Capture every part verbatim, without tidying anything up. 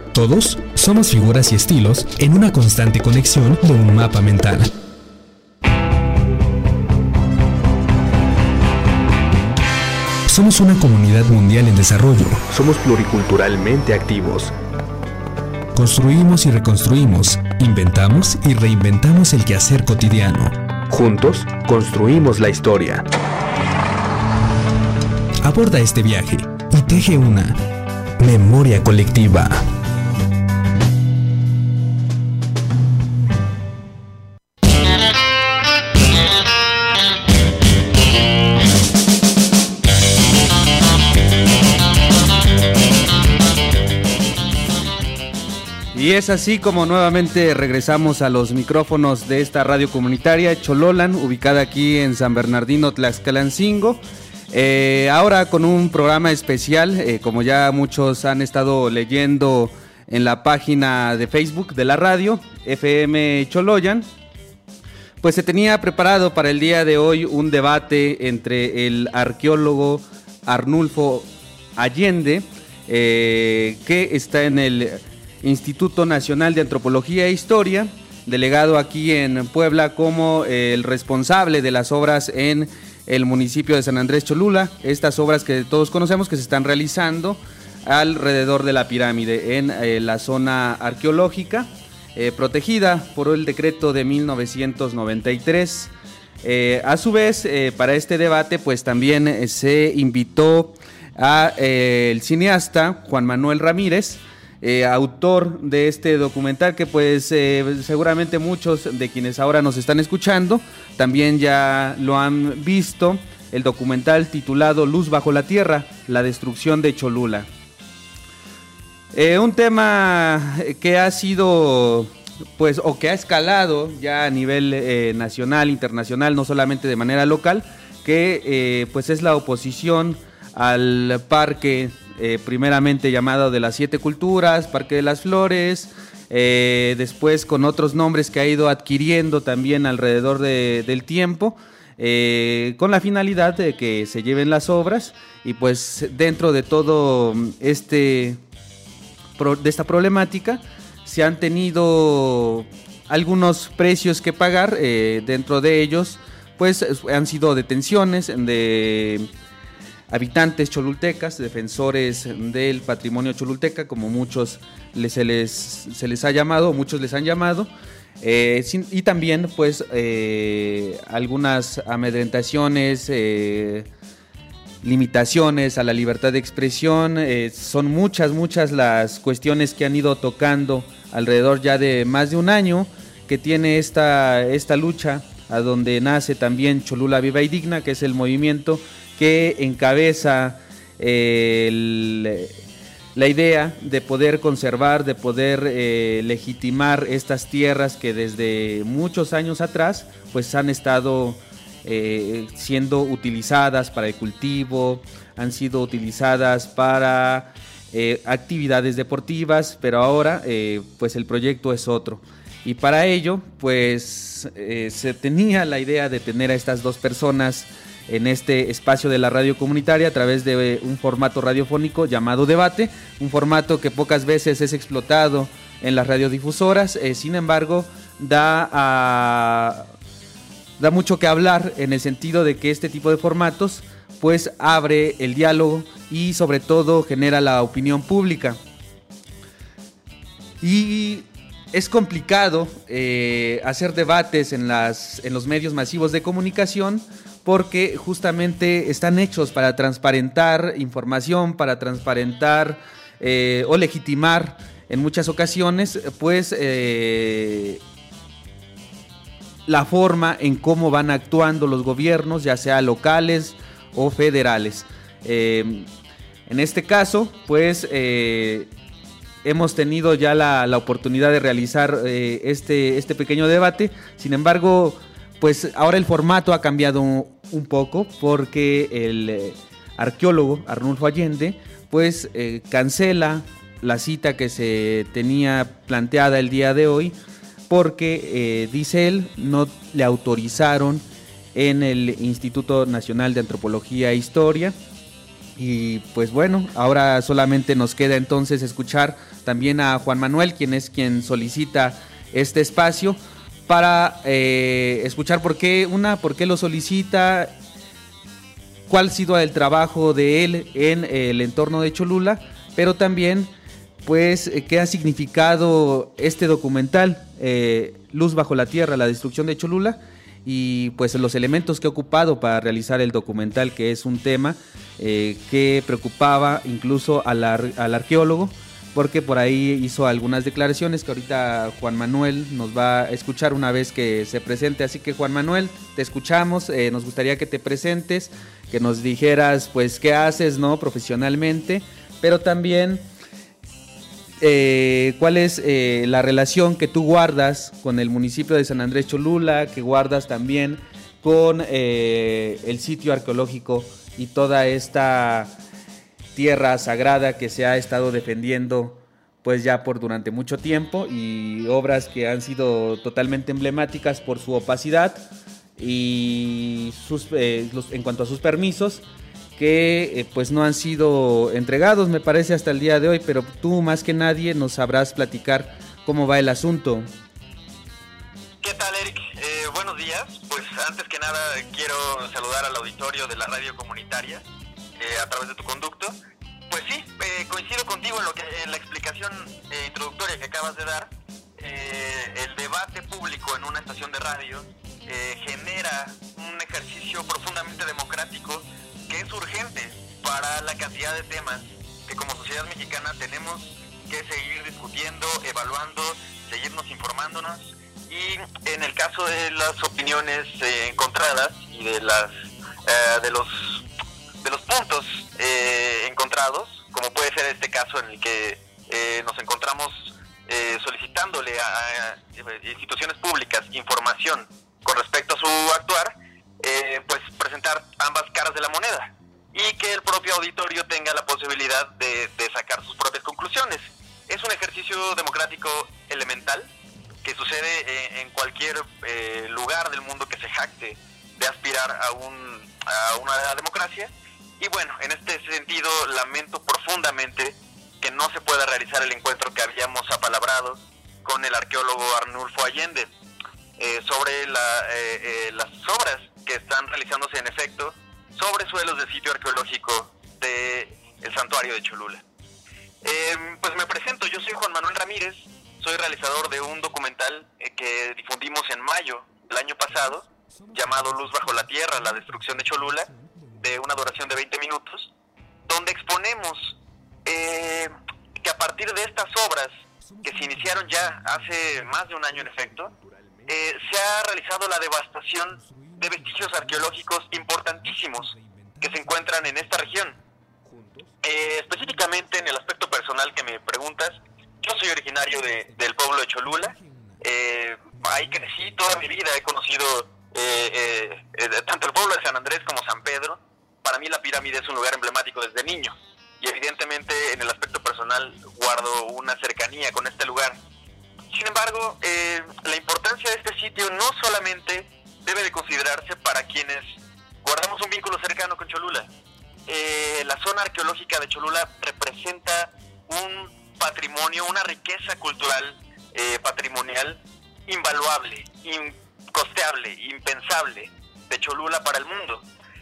Todos somos figuras y estilos en una constante conexión de un mapa mental. Somos una comunidad mundial en desarrollo. Somos pluriculturalmente activos. Construimos y reconstruimos, inventamos y reinventamos el quehacer cotidiano. Juntos, construimos la historia. Aborda este viaje y teje una memoria colectiva. Y es así como nuevamente regresamos a los micrófonos de esta radio comunitaria Chololan, ubicada aquí en San Bernardino, Tlaxcalancingo. Eh, ahora con un programa especial, eh, como ya muchos han estado leyendo en la página de Facebook de la radio, F M Choloyan, pues se tenía preparado para el día de hoy un debate entre el arqueólogo Arnulfo Allende, eh, que está en el Instituto Nacional de Antropología e Historia, delegado aquí en Puebla como el responsable de las obras en el municipio de San Andrés Cholula, estas obras que todos conocemos que se están realizando alrededor de la pirámide en eh, la zona arqueológica, eh, protegida por el decreto de mil novecientos noventa y tres. Eh, a su vez, eh, para este debate, pues también eh, se invitó a eh, el cineasta Juan Manuel Ramírez, Eh, autor de este documental que pues eh, seguramente muchos de quienes ahora nos están escuchando también ya lo han visto, el documental titulado Luz bajo la tierra, la destrucción de Cholula. Eh, un tema que ha sido pues o que ha escalado ya a nivel eh, nacional, internacional, no solamente de manera local, que eh, pues es la oposición al parque Eh, primeramente llamado de las Siete Culturas, Parque de las Flores, eh, después con otros nombres que ha ido adquiriendo también alrededor de, del tiempo, eh, con la finalidad de que se lleven las obras y pues dentro de todo este de esta problemática se han tenido algunos precios que pagar, eh, dentro de ellos pues han sido detenciones de habitantes cholultecas, defensores del patrimonio cholulteca, como muchos les, se, les, se les ha llamado, muchos les han llamado, eh, sin, y también pues eh, algunas amedrentaciones, eh, limitaciones a la libertad de expresión. Eh, son muchas, muchas las cuestiones que han ido tocando alrededor ya de más de un año que tiene esta, esta lucha, a donde nace también Cholula Viva y Digna, que es el movimiento que encabeza eh, el, la idea de poder conservar, de poder eh, legitimar estas tierras que desde muchos años atrás pues han estado eh, siendo utilizadas para el cultivo, han sido utilizadas para eh, actividades deportivas, pero ahora eh, pues el proyecto es otro. Y para ello pues eh, se tenía la idea de tener a estas dos personas en este espacio de la radio comunitaria a través de un formato radiofónico llamado debate, un formato que pocas veces es explotado en las radiodifusoras, eh, sin embargo da, a, da mucho que hablar en el sentido de que este tipo de formatos pues abre el diálogo y sobre todo genera la opinión pública. Y es complicado eh, hacer debates en, las, en los medios masivos de comunicación, porque justamente están hechos para transparentar información, para transparentar eh, o legitimar en muchas ocasiones pues eh, la forma en cómo van actuando los gobiernos, ya sea locales o federales. Eh, en este caso pues eh, hemos tenido ya la, la oportunidad de realizar eh, este, este pequeño debate, sin embargo pues ahora el formato ha cambiado un, un poco porque el eh, arqueólogo Arnulfo Allende pues eh, cancela la cita que se tenía planteada el día de hoy porque, eh, dice él, no le autorizaron en el Instituto Nacional de Antropología e Historia Y pues bueno, ahora solamente nos queda entonces escuchar también a Juan Manuel, quien es quien solicita este espacio, para eh, escuchar por qué, una, por qué lo solicita, cuál ha sido el trabajo de él en el entorno de Cholula, pero también pues qué ha significado este documental, eh, Luz bajo la tierra, la destrucción de Cholula, y pues los elementos que ha ocupado para realizar el documental, que es un tema eh, que preocupaba incluso al, ar- al arqueólogo, porque por ahí hizo algunas declaraciones que ahorita Juan Manuel nos va a escuchar una vez que se presente. Así que Juan Manuel, te escuchamos, eh, nos gustaría que te presentes, que nos dijeras pues qué haces, ¿no?, profesionalmente, pero también Eh, cuál es eh, la relación que tú guardas con el municipio de San Andrés Cholula, que guardas también con eh, el sitio arqueológico y toda esta tierra sagrada que se ha estado defendiendo pues ya por durante mucho tiempo, y obras que han sido totalmente emblemáticas por su opacidad y sus, eh, los, en cuanto a sus permisos, que eh, pues no han sido entregados, me parece, hasta el día de hoy, pero tú más que nadie nos sabrás platicar cómo va el asunto. ¿Qué tal, Eric? Eh, buenos días. Pues antes que nada quiero saludar al auditorio de la radio comunitaria eh, a través de tu conducto. Pues sí, eh, coincido contigo en lo que en la explicación eh, introductoria que acabas de dar. Eh, el debate público en una estación de radio eh, genera un ejercicio profundamente democrático que es urgente para la cantidad de temas que como sociedad mexicana tenemos que seguir discutiendo, evaluando, seguirnos informándonos, y en el caso de las opiniones eh, encontradas y de las eh, de los de los puntos eh, encontrados, como puede ser este caso en el que eh, nos encontramos eh, solicitándole a, a instituciones públicas información con respecto a su actuar, Eh, pues presentar ambas caras de la moneda y que el propio auditorio tenga la posibilidad de, de sacar sus propias conclusiones. Es un ejercicio democrático elemental que sucede en, en cualquier eh, lugar del mundo que se jacte de aspirar a, un, a una democracia, y bueno, en este sentido lamento profundamente que no se pueda realizar el encuentro que habíamos apalabrado con el arqueólogo Arnulfo Allende eh, sobre la, eh, eh, las obras que están realizándose en efecto sobre suelos del sitio arqueológico de el santuario de Cholula. Eh, pues me presento, yo soy Juan Manuel Ramírez, soy realizador de un documental eh, que difundimos en mayo del año pasado, llamado Luz bajo la tierra, la destrucción de Cholula, de una duración de veinte minutos, donde exponemos eh, que a partir de estas obras, que se iniciaron ya hace más de un año en efecto, eh, se ha realizado la devastación de vestigios arqueológicos importantísimos que se encuentran en esta región. Eh, específicamente en el aspecto personal que me preguntas, yo soy originario de, del pueblo de Cholula, eh, ahí crecí toda mi vida, he conocido eh, eh, eh, tanto el pueblo de San Andrés como San Pedro. Para mí la pirámide es un lugar emblemático desde niño, y evidentemente en el aspecto personal guardo una cercanía con este lugar. Sin embargo, eh, la importancia de este sitio no solamente debe de considerarse para quienes guardamos un vínculo cercano con Cholula. Eh, la zona arqueológica de Cholula representa un patrimonio, una riqueza cultural eh, patrimonial invaluable, incosteable, impensable de Cholula para el mundo.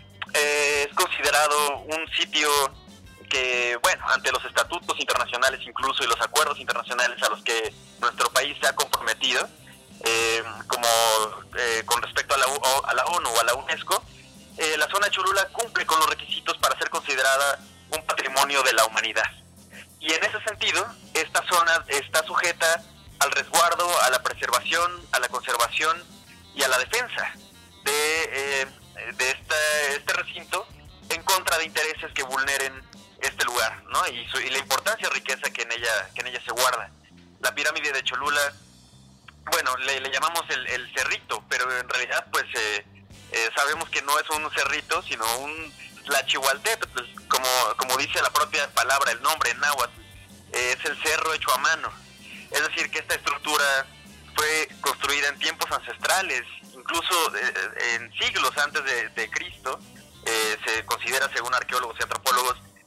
Eh, es considerado un sitio que, bueno, ante los estatutos internacionales incluso y los acuerdos internacionales a los que nuestro país se ha comprometido, Eh, como eh, con respecto a la, a la ONU o a la UNESCO, eh, la zona de Cholula cumple con los requisitos para ser considerada un patrimonio de la humanidad. Y en ese sentido, esta zona está sujeta al resguardo, a la preservación, a la conservación y a la defensa de, eh, de este, este recinto en contra de intereses que vulneren este lugar, ¿no? Y, su, y la importancia y riqueza que en ella, que en ella se guarda. La pirámide de Cholula, bueno, le, le llamamos el, el cerrito, pero en realidad pues eh, eh, sabemos que no es un cerrito, sino un Tlachihualtépetl, como, como dice la propia palabra, el nombre en náhuatl, eh, es el cerro hecho a mano. Es decir, que esta estructura fue construida en tiempos ancestrales, incluso eh, en siglos antes de, de Cristo. Eh, se considera, según arqueólogos y antropólogos,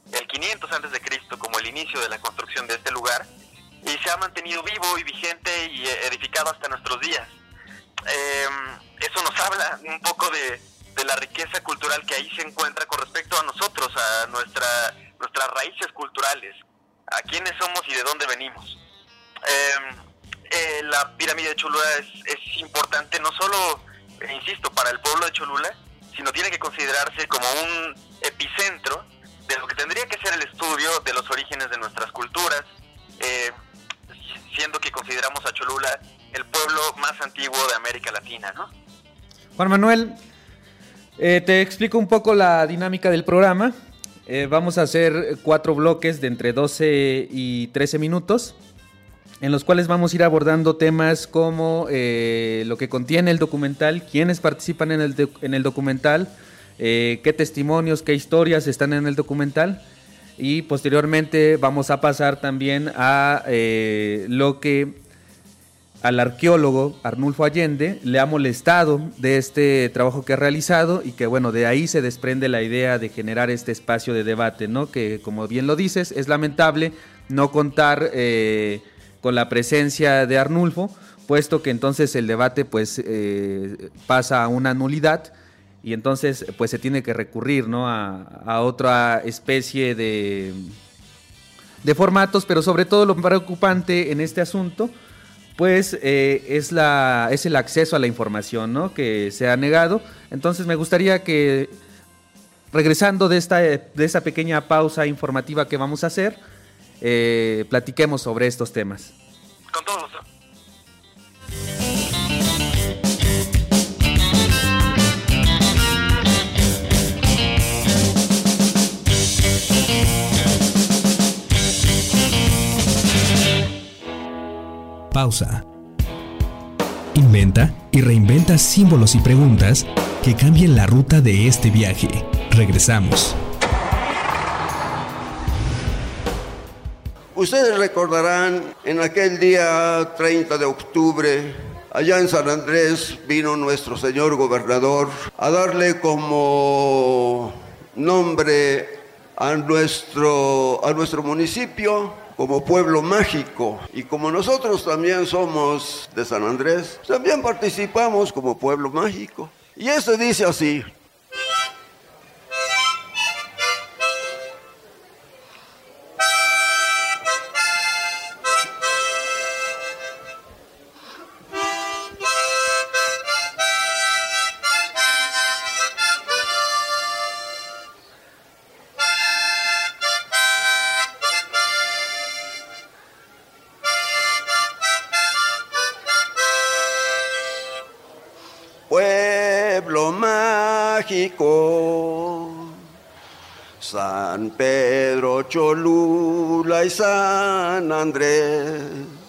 el quinientos antes de Cristo como el inicio de la construcción de este lugar, y se ha mantenido vivo y vigente y edificado hasta nuestros días. Eh, eso nos habla un poco de, de la riqueza cultural que ahí se encuentra con respecto a nosotros, a nuestra, nuestras raíces culturales, a quiénes somos y de dónde venimos. Eh, eh, la pirámide de Cholula es, es importante no solo, eh, insisto, para el pueblo de Cholula, sino tiene que considerarse como un epicentro de lo que tendría que ser el estudio de los orígenes de nuestras culturas, eh, siendo que consideramos a Cholula el pueblo más antiguo de América Latina, ¿no? Juan Manuel, eh, te explico un poco la dinámica del programa. Eh, vamos a hacer cuatro bloques de entre doce y trece minutos, en los cuales vamos a ir abordando temas como eh, lo que contiene el documental, quiénes participan en el, de, en el documental, eh, qué testimonios, qué historias están en el documental, y posteriormente vamos a pasar también a eh, lo que al arqueólogo Arnulfo Allende le ha molestado de este trabajo que ha realizado, y que bueno, de ahí se desprende la idea de generar este espacio de debate, ¿no? Que como bien lo dices, es lamentable no contar eh, con la presencia de Arnulfo, puesto que entonces el debate pues eh, pasa a una nulidad, y entonces pues se tiene que recurrir, ¿no? a, a otra especie de, de formatos, pero sobre todo lo preocupante en este asunto pues eh, es, la, es el acceso a la información, ¿no? Que se ha negado. Entonces me gustaría que, regresando de esta, de esta pequeña pausa informativa que vamos a hacer, eh, platiquemos sobre estos temas. Con todo gusto. Pausa. Inventa y reinventa símbolos y preguntas que cambien la ruta de este viaje. Regresamos. Ustedes recordarán, en aquel día treinta de octubre, allá en San Andrés, vino nuestro señor gobernador a darle como nombre a nuestro, a nuestro municipio como pueblo mágico. Y como nosotros también somos de San Andrés, también participamos como pueblo mágico. Y esto dice así: pueblo mágico, San Pedro, Cholula y San Andrés.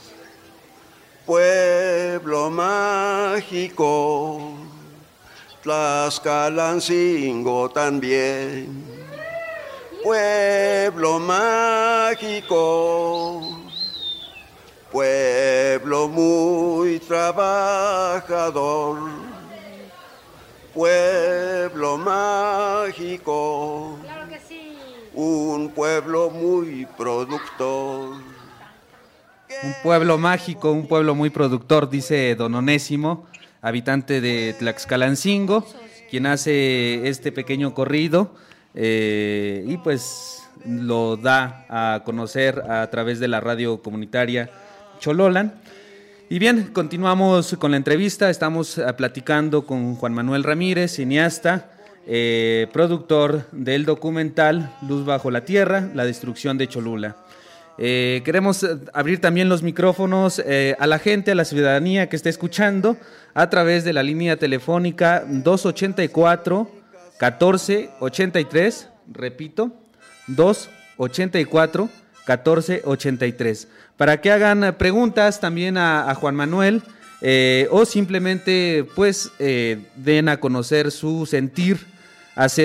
Pueblo mágico, Tlaxcalancingo también. Pueblo mágico, pueblo muy trabajador. Pueblo mágico, claro que sí. Un pueblo muy productor. Un pueblo mágico, un pueblo muy productor, dice don Onésimo, habitante de Tlaxcalancingo, quien hace este pequeño corrido eh, y pues lo da a conocer a través de la radio comunitaria Chololan. Y bien, continuamos con la entrevista. Estamos platicando con Juan Manuel Ramírez, cineasta, eh, productor del documental Luz bajo la tierra, la destrucción de Cholula. Eh, queremos abrir también los micrófonos eh, a la gente, a la ciudadanía que esté escuchando a través de la línea telefónica dos ochenta y cuatro, catorce ochenta y tres, repito, dos ochenta y cuatro, catorce ochenta y tres, para que hagan preguntas también a, a Juan Manuel eh, o simplemente pues eh, den a conocer su sentir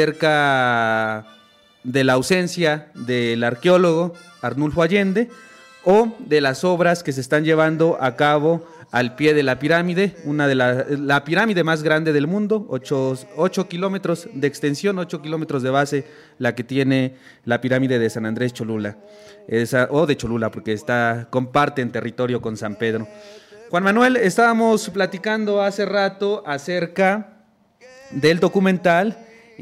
acerca de la ausencia del arqueólogo Arnulfo Allende, o de las obras que se están llevando a cabo al pie de la pirámide, una de la, la pirámide más grande del mundo, ocho kilómetros de extensión, ocho kilómetros de base, la que tiene la pirámide de San Andrés Cholula, esa, o de Cholula, porque está, comparten territorio con San Pedro. Juan Manuel, estábamos platicando hace rato acerca del documental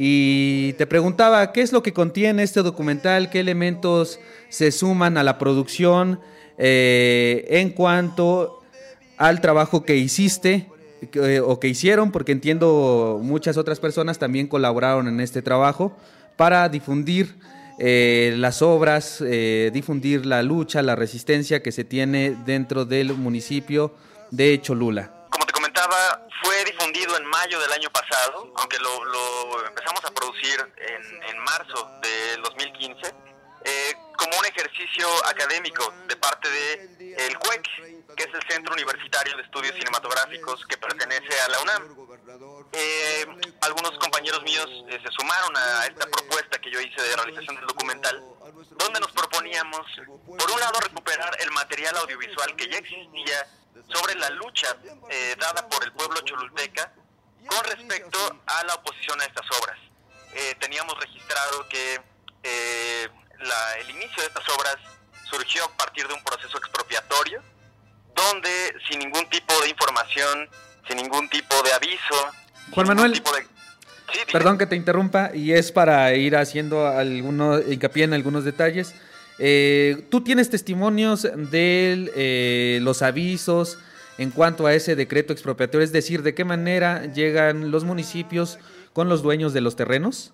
y te preguntaba qué es lo que contiene este documental, qué elementos se suman a la producción eh, en cuanto al trabajo que hiciste que, o que hicieron, porque entiendo muchas otras personas también colaboraron en este trabajo para difundir eh, las obras, eh, difundir la lucha, la resistencia que se tiene dentro del municipio de Cholula. Como te comentaba, fue difundido en mayo del año pasado, aunque lo, lo empezamos a producir en, en marzo del dos mil quince, eh, como un ejercicio académico de parte de el C U E C, que es el Centro Universitario de Estudios Cinematográficos que pertenece a la UNAM. Eh, algunos compañeros míos eh, se sumaron a esta propuesta que yo hice de realización del documental, donde nos proponíamos, por un lado, recuperar el material audiovisual que ya existía sobre la lucha eh, dada por el pueblo cholulteca con respecto a la oposición a estas obras. Eh, teníamos registrado que eh, la, el inicio de estas obras surgió a partir de un proceso expropiatorio, donde sin ningún tipo de información, sin ningún tipo de aviso... Juan Manuel, tipo de... sí, perdón que te interrumpa, y es para ir haciendo alguno, hincapié en algunos detalles. Eh, ¿Tú tienes testimonios de eh, los avisos en cuanto a ese decreto expropiatorio? Es decir, ¿de qué manera llegan los municipios con los dueños de los terrenos?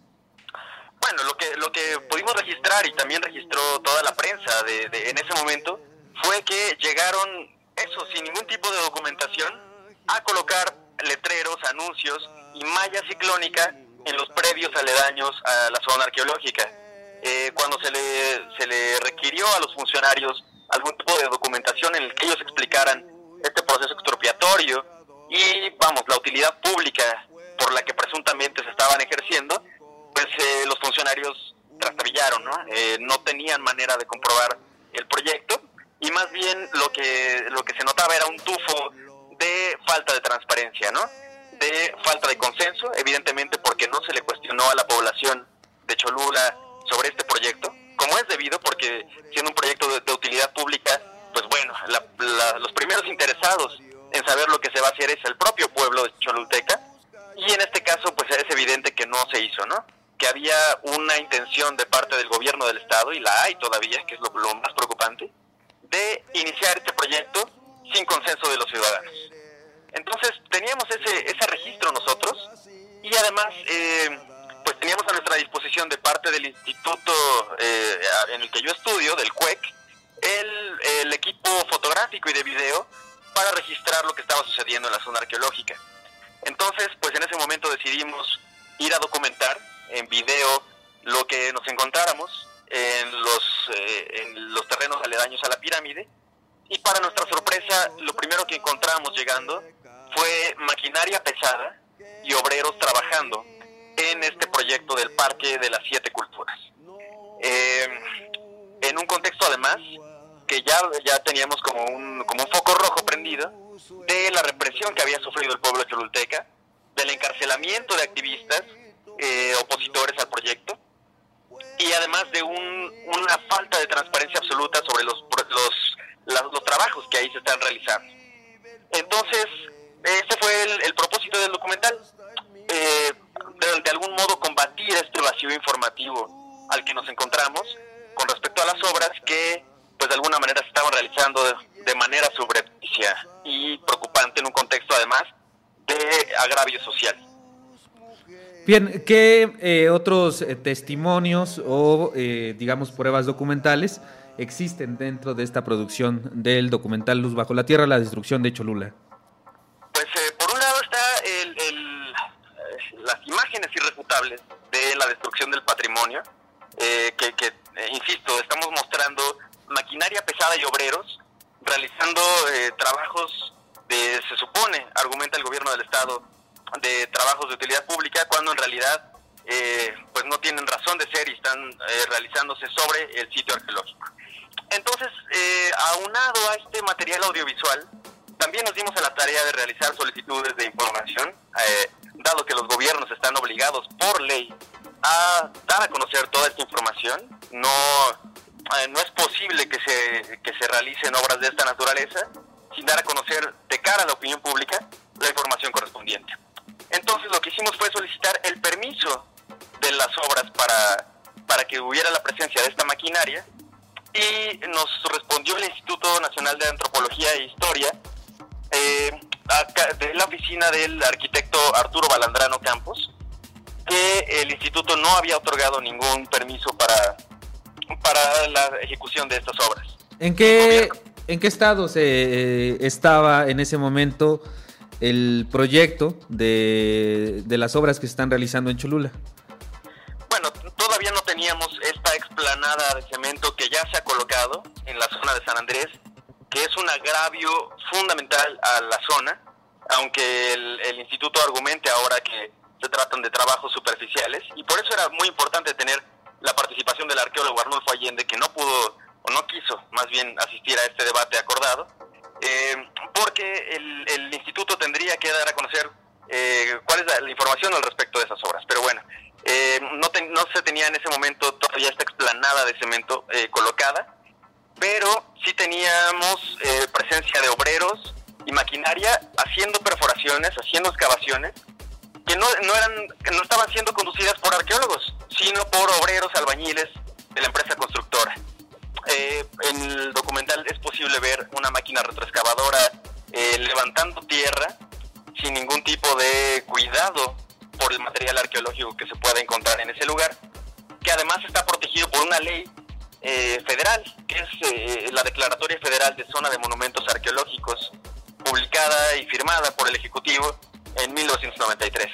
Bueno, lo que, lo que pudimos registrar, y también registró toda la prensa de, de, en ese momento, fue que llegaron, eso, sin ningún tipo de documentación, a colocar letreros, anuncios y malla ciclónica en los predios aledaños a la zona arqueológica. Eh, cuando se le, se le requirió a los funcionarios algún tipo de documentación en el que ellos explicaran este proceso expropiatorio y, vamos, la utilidad pública por la que presuntamente se estaban ejerciendo, pues eh, los funcionarios trastabillaron, ¿no? Eh, no tenían manera de comprobar el proyecto, y más bien lo que, lo que se notaba era un tufo de falta de transparencia, ¿no? De falta de consenso, evidentemente porque no se le cuestionó a la población de Cholula sobre este proyecto, como es debido, porque siendo un proyecto de, de utilidad pública, pues bueno, la, la, los primeros interesados en saber lo que se va a hacer es el propio pueblo de Cholulteca, y en este caso pues es evidente que no se hizo, ¿no? Que había una intención de parte del gobierno del estado, y la hay todavía, que es lo, lo más preocupante, de iniciar este proyecto sin consenso de los ciudadanos. Entonces teníamos ese, ese registro nosotros, y además eh, pues teníamos a nuestra disposición de parte del instituto eh, en el que yo estudio, del C U E C, el, el equipo fotográfico y de video para registrar lo que estaba sucediendo en la zona arqueológica. Entonces pues en ese momento decidimos ir a documentar en video lo que nos encontráramos en los, eh, en los terrenos aledaños a la pirámide, y para nuestra sorpresa lo primero que encontramos llegando fue maquinaria pesada y obreros trabajando en este proyecto del Parque de las Siete Culturas. Eh, en un contexto además que ya, ya teníamos como un, como un foco rojo prendido de la represión que había sufrido el pueblo cholulteca, del encarcelamiento de activistas eh, opositores al proyecto, y además de un, una falta de transparencia absoluta sobre los, los, los, los trabajos que ahí se están realizando. Entonces, este fue el, el propósito del documental, eh, de, de algún modo combatir este vacío informativo al que nos encontramos con respecto a las obras que, pues de alguna manera, se estaban realizando de, de manera subrepticia y preocupante en un contexto, además, de agravio social. Bien, ¿qué eh, otros eh, testimonios o, eh, digamos, pruebas documentales existen dentro de esta producción del documental Luz Bajo la Tierra, la destrucción de Cholula? Pues eh, por un lado está el, el, las imágenes irrefutables de la destrucción del patrimonio, eh, que, que eh, insisto, estamos mostrando maquinaria pesada y obreros realizando eh, trabajos de, se supone, argumenta el gobierno del estado, de trabajos de utilidad pública, cuando en realidad eh, pues no tienen razón de ser y están eh, realizándose sobre el sitio arqueológico. entonces, eh, aunado a este material audiovisual, también nos dimos a la tarea de realizar solicitudes de información, eh, dado que los gobiernos están obligados por ley a dar a conocer toda esta información. No, eh, no es posible que se, que se realicen obras de esta naturaleza sin dar a conocer de cara a la opinión pública la información correspondiente. Entonces lo que hicimos fue solicitar el permiso de las obras para, para que hubiera la presencia de esta maquinaria, y nos respondió el Instituto Nacional de Antropología e Historia, eh, acá, de la oficina del arquitecto Arturo Balandrano Campos, que el instituto no había otorgado ningún permiso para, para la ejecución de estas obras. ¿En qué, ¿en qué estado se eh, estaba en ese momento el proyecto de, de las obras que se están realizando en Cholula? Bueno, todavía no teníamos esta explanada de cemento que ya se ha colocado en la zona de San Andrés, que es un agravio fundamental a la zona, aunque el, el instituto argumente ahora que se tratan de trabajos superficiales, y por eso era muy importante tener la participación del arqueólogo Arnulfo Allende, que no pudo o no quiso más bien asistir a este debate acordado, eh, porque el, el instituto tendría que dar a conocer eh, cuál es la, la información al respecto de esas obras. Pero bueno, eh, no, te, no se tenía en ese momento todavía esta explanada de cemento eh, colocada, pero sí teníamos eh, presencia de obreros y maquinaria haciendo perforaciones, haciendo excavaciones, que no, no, eran, que no estaban siendo conducidas por arqueólogos, sino por obreros albañiles de la empresa constructora. Eh, en el documental es posible ver una máquina retroexcavadora eh, levantando tierra sin ningún tipo de cuidado por el material arqueológico que se pueda encontrar en ese lugar, que además está protegido por una ley eh, federal, que es eh, la Declaratoria Federal de Zona de Monumentos Arqueológicos, publicada y firmada por el Ejecutivo en mil novecientos noventa y tres.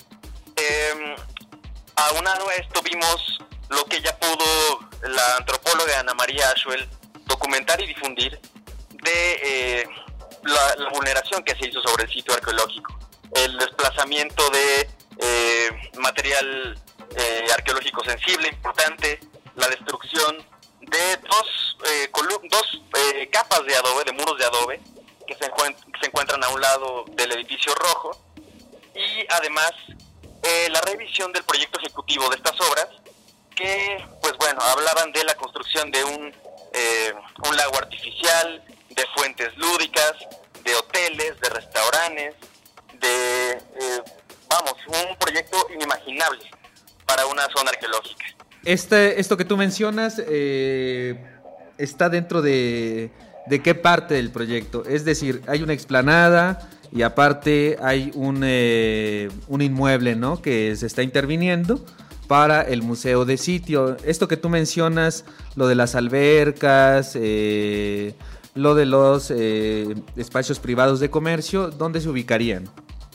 Eh, aunado a esto, vimos lo que ya pudo la antropóloga Ana María Ashuel documentar y difundir de eh, la, la vulneración que se hizo sobre el sitio arqueológico, el desplazamiento de eh, material eh, arqueológico sensible, importante, la destrucción de dos, eh, colu- dos eh, capas de adobe, de muros de adobe, que se, encuent- que se encuentran a un lado del edificio rojo, y además eh, la revisión del proyecto ejecutivo de estas obras, que, pues bueno, hablaban de la construcción de un, eh, un lago artificial, de fuentes lúdicas, de hoteles, de restaurantes, de, eh, vamos, un proyecto inimaginable para una zona arqueológica. Este, esto que tú mencionas eh, está dentro de, de qué parte del proyecto, es decir, hay una explanada y aparte hay un, eh, un inmueble, ¿no?, que se está interviniendo para el museo de sitio. Esto que tú mencionas, lo de las albercas, eh, lo de los eh, espacios privados de comercio, ¿dónde se ubicarían?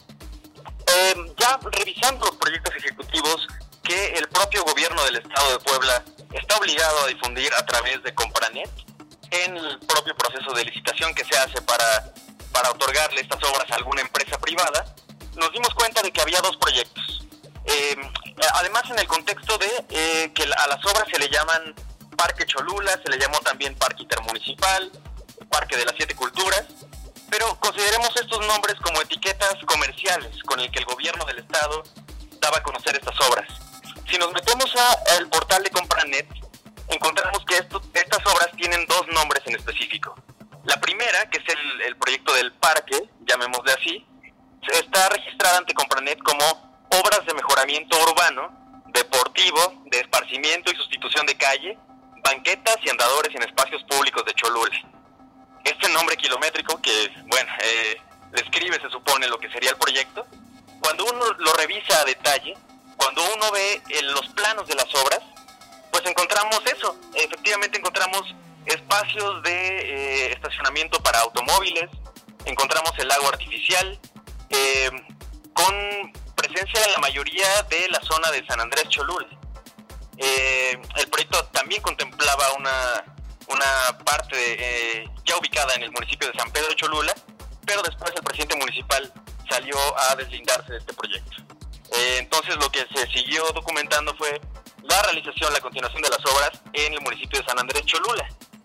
Eh, ya revisando los proyectos ejecutivos que el propio gobierno del estado de Puebla está obligado a difundir a través de Compranet, en el propio proceso de licitación que se hace para, para otorgarle estas obras a alguna empresa privada, nos dimos cuenta de que había dos proyectos. Eh, además, en el contexto de eh, que a las obras se le llaman Parque Cholula, se le llamó también Parque Intermunicipal, Parque de las Siete Culturas, pero consideremos estos nombres como etiquetas comerciales con el que el gobierno del estado daba a conocer estas obras. Si nos metemos al portal de Compranet, encontramos que esto, estas obras tienen dos nombres en específico. La primera, que es el, el proyecto del parque, llamémosle así, está registrada ante Compranet como obras de mejoramiento urbano, deportivo, de esparcimiento y sustitución de calle, banquetas y andadores en espacios públicos de Cholula. Este nombre kilométrico que, bueno, eh, describe, se supone, lo que sería el proyecto, cuando uno lo revisa a detalle, cuando uno ve eh, los planos de las obras, pues encontramos eso. Efectivamente encontramos espacios de eh, estacionamiento para automóviles, encontramos el lago artificial, eh, con presencia de la mayoría de la zona de San Andrés Cholula. Eh, el proyecto también contemplaba una, una parte eh, ya ubicada en el municipio de San Pedro Cholula, pero después el presidente municipal salió a deslindarse de este proyecto. Eh, entonces lo que se siguió documentando fue la realización, la continuación de las obras en el municipio de San Andrés Cholula.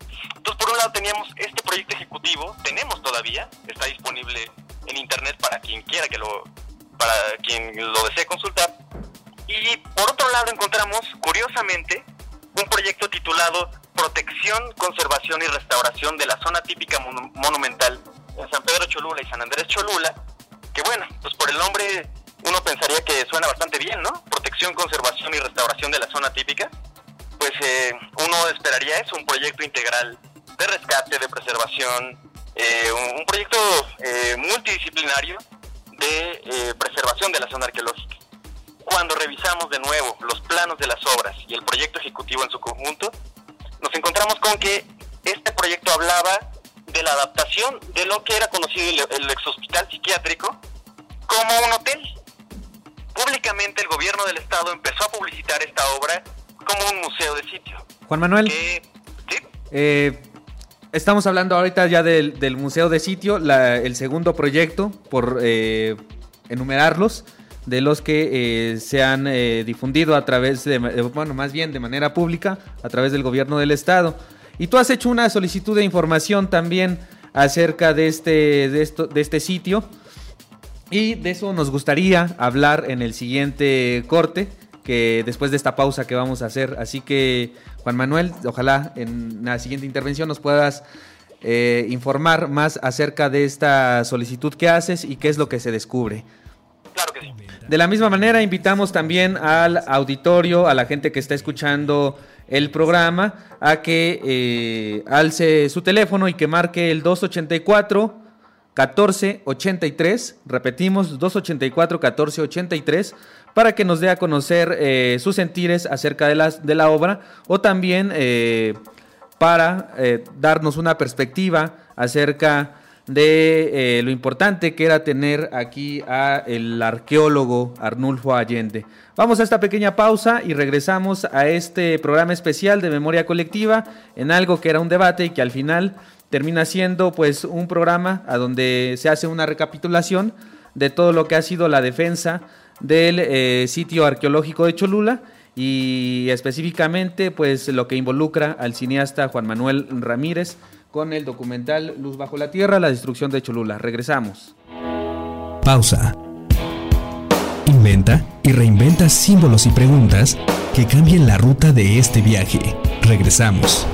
Entonces, por un lado teníamos este proyecto ejecutivo, tenemos todavía, está disponible en internet para quien quiera que lo, para quien lo desee consultar. Y por otro lado encontramos, curiosamente, un proyecto titulado Protección, Conservación y Restauración de la Zona Típica Mon- Monumental en San Pedro Cholula y San Andrés Cholula, que bueno, pues por el nombre uno pensaría que suena bastante bien, ¿no? Protección, Conservación y Restauración de la Zona Típica. Pues eh, uno esperaría eso, un proyecto integral de rescate, de preservación, eh, un, un proyecto eh, multidisciplinario de eh, preservación de la zona arqueológica. Cuando revisamos de nuevo los planos de las obras y el proyecto ejecutivo en su conjunto, nos encontramos con que este proyecto hablaba de la adaptación de lo que era conocido el, el exhospital psiquiátrico como un hotel. Públicamente el gobierno del estado empezó a publicitar esta obra como un museo de sitio. Juan Manuel, que, ¿sí? eh, estamos hablando ahorita ya del, del museo de sitio, la, el segundo proyecto, por eh, enumerarlos, de los que eh, se han eh, difundido a través de, bueno, más bien de manera pública, a través del gobierno del estado. Y tú has hecho una solicitud de información también acerca de este, de esto, de este sitio, y de eso nos gustaría hablar en el siguiente corte, que después de esta pausa que vamos a hacer. Así que, Juan Manuel, ojalá en la siguiente intervención nos puedas eh, informar más acerca de esta solicitud que haces y qué es lo que se descubre. Claro que sí. De la misma manera, invitamos también al auditorio, a la gente que está escuchando el programa, a que eh, alce su teléfono y que marque el dos ochenta y cuatro, catorce ochenta y tres, repetimos, dos ochenta y cuatro, catorce ochenta y tres, para que nos dé a conocer eh, sus sentires acerca de, las, de la obra, o también eh, para eh, darnos una perspectiva acerca de eh, lo importante que era tener aquí a el arqueólogo Arnulfo Allende. Vamos a esta pequeña pausa y regresamos a este programa especial de Memoria Colectiva, en algo que era un debate y que al final termina siendo pues un programa a donde se hace una recapitulación de todo lo que ha sido la defensa del eh, sitio arqueológico de Cholula, y específicamente pues lo que involucra al cineasta Juan Manuel Ramírez con el documental Luz bajo la tierra, la destrucción de Cholula. Regresamos. Pausa. Inventa y reinventa símbolos y preguntas que cambien la ruta de este viaje. Regresamos.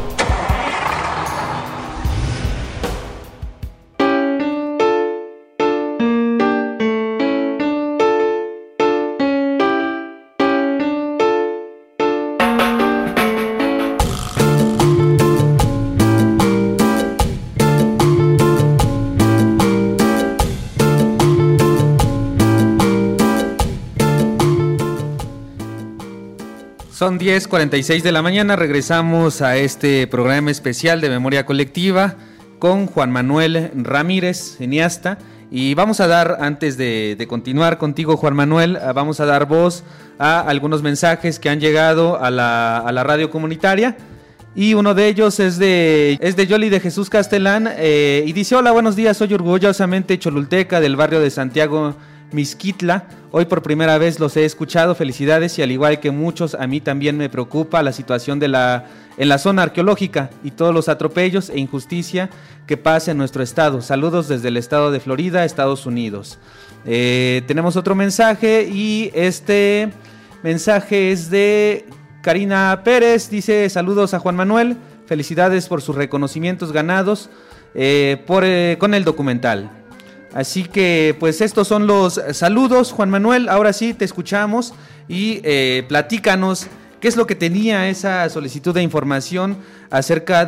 Son diez cuarenta y seis de la mañana, regresamos a este programa especial de Memoria Colectiva con Juan Manuel Ramírez, cineasta, y vamos a dar, antes de, de continuar contigo, Juan Manuel, vamos a dar voz a algunos mensajes que han llegado a la, a la radio comunitaria, y uno de ellos es de, es de Yoli de Jesús Castelán, eh, y dice: hola, buenos días, soy orgullosamente cholulteca del barrio de Santiago Mixquitla. Hoy por primera vez los he escuchado, felicidades, y al igual que muchos, a mí también me preocupa la situación de la, en la zona arqueológica y todos los atropellos e injusticia que pasa en nuestro estado. Saludos desde el estado de Florida, Estados Unidos. Eh, tenemos otro mensaje, y este mensaje es de Karina Pérez, dice: saludos a Juan Manuel, felicidades por sus reconocimientos ganados eh, por, eh, con el documental. Así que pues estos son los saludos, Juan Manuel. Ahora sí te escuchamos y eh, platícanos qué es lo que tenía esa solicitud de información acerca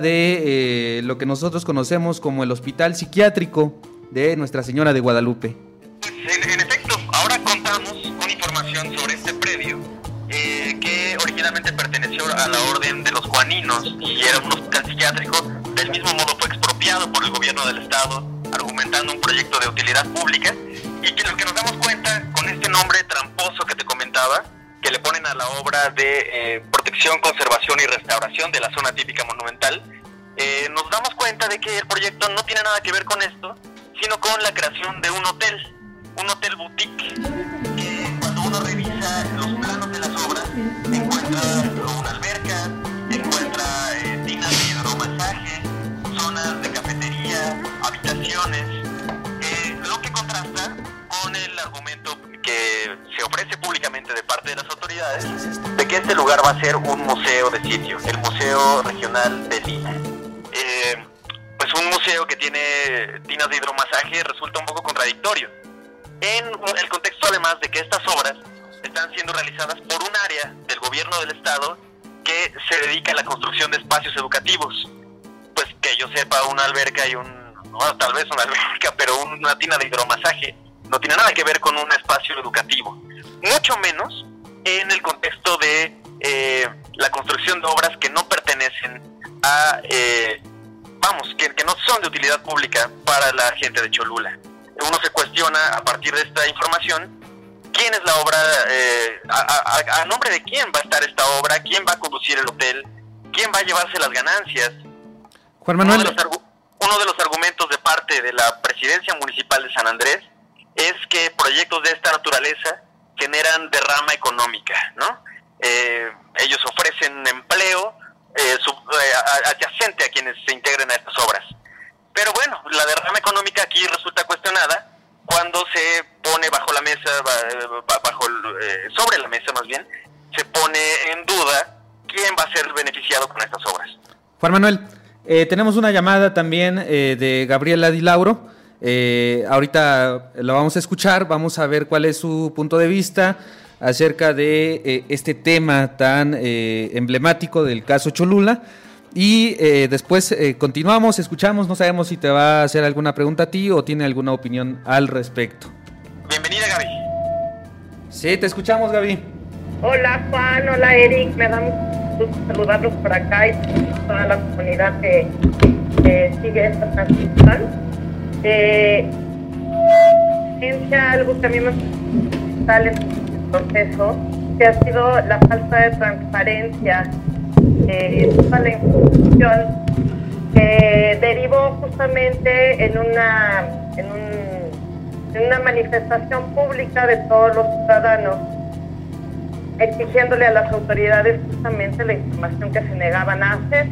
de eh, lo que nosotros conocemos como el Hospital Psiquiátrico de Nuestra Señora de Guadalupe. Pues en, en efecto, ahora contamos con información sobre este predio eh, que originalmente perteneció a la Orden de los Juaninos y era un hospital psiquiátrico. Del mismo modo fue expropiado por el gobierno del estado, argumentando un proyecto de utilidad pública, y que lo que nos damos cuenta con este nombre tramposo que te comentaba, que le ponen a la obra de eh, protección, conservación y restauración de la zona típica monumental, eh, nos damos cuenta de que el proyecto no tiene nada que ver con esto, sino con la creación de un hotel, un hotel boutique, que cuando uno revisa los planos de las obras, encuentra una alberca, encuentra eh, tinas de hidromasaje, este lugar va a ser un museo de sitio, el Museo Regional de Lina. Eh, pues un museo que tiene tinas de hidromasaje resulta un poco contradictorio, en el contexto además de que estas obras están siendo realizadas por un área del gobierno del estado que se dedica a la construcción de espacios educativos. Pues que yo sepa, una alberca y un, no, tal vez una alberca, pero una tina de hidromasaje no tiene nada que ver con un espacio educativo, mucho menos en el contexto de eh, la construcción de obras que no pertenecen a, eh, vamos, que, que no son de utilidad pública para la gente de Cholula. Uno se cuestiona a partir de esta información quién es la obra, eh, a, a, a nombre de quién va a estar esta obra, quién va a conducir el hotel, quién va a llevarse las ganancias. Juan Manuel. Uno de los, argu- uno de los argumentos de parte de la Presidencia Municipal de San Andrés es que proyectos de esta naturaleza generan derrama económica, ¿no? Eh, ellos ofrecen empleo eh, sub, eh, adyacente a quienes se integren a estas obras. Pero bueno, la derrama económica aquí resulta cuestionada cuando se pone bajo la mesa, bajo eh, sobre la mesa más bien, se pone en duda quién va a ser beneficiado con estas obras. Juan Manuel, eh, tenemos una llamada también eh, de Gabriela Di Lauro. Eh, ahorita lo vamos a escuchar, vamos a ver cuál es su punto de vista acerca de eh, este tema tan eh, emblemático del caso Cholula. Y eh, después eh, continuamos, escuchamos, no sabemos si te va a hacer alguna pregunta a ti o tiene alguna opinión al respecto. Bienvenida, Gaby. Sí, te escuchamos, Gaby. Hola, Juan, hola, Eric, me da mucho gusto saludarlos por acá y toda la comunidad que, que sigue esta transmisión. Eh, algo que a mí me sale en el proceso, que ha sido la falta de transparencia, eh, toda la información que derivó justamente en una, en, un, en una manifestación pública de todos los ciudadanos, exigiéndole a las autoridades justamente la información que se negaban a hacer.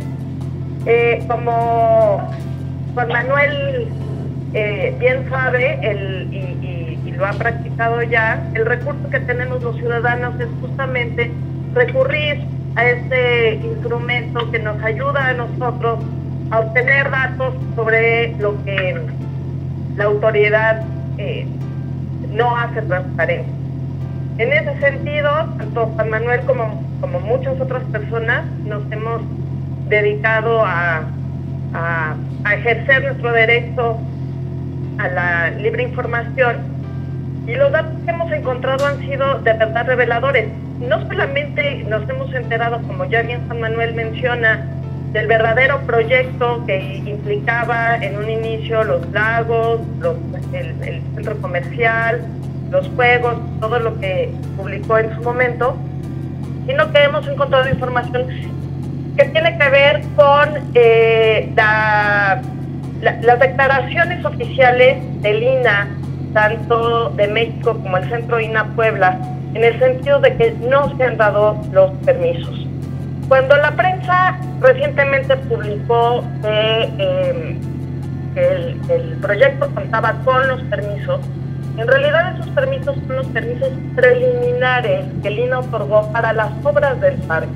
Eh, como Juan Manuel Eh, bien sabe, el, y, y, y lo ha practicado ya, el recurso que tenemos los ciudadanos es justamente recurrir a este instrumento que nos ayuda a nosotros a obtener datos sobre lo que la autoridad eh, no hace transparente. En ese sentido, tanto Juan Manuel como, como muchas otras personas nos hemos dedicado a, a, a ejercer nuestro derecho a la libre información, y los datos que hemos encontrado han sido de verdad reveladores. No solamente nos hemos enterado, como ya bien Juan Manuel menciona, del verdadero proyecto que implicaba en un inicio los lagos, los, el, el centro comercial, los juegos, todo lo que publicó en su momento, sino que hemos encontrado información que tiene que ver con eh, la La, las declaraciones oficiales del I N A, tanto de México como el Centro I N A Puebla, en el sentido de que no se han dado los permisos. Cuando la prensa recientemente publicó que, eh, que el, el proyecto contaba con los permisos, en realidad esos permisos son los permisos preliminares que el I N A otorgó para las obras del parque.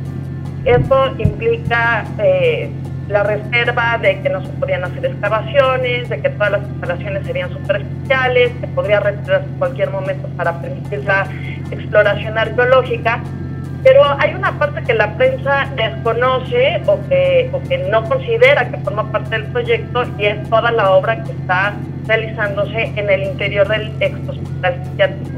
Esto implica eh, la reserva de que no se podían hacer excavaciones, de que todas las instalaciones serían superficiales, que podría retirarse en cualquier momento para permitir la exploración arqueológica. Pero hay una parte que la prensa desconoce o que, o que no considera que forma parte del proyecto, y es toda la obra que está realizándose en el interior del ex hospital psiquiátrico.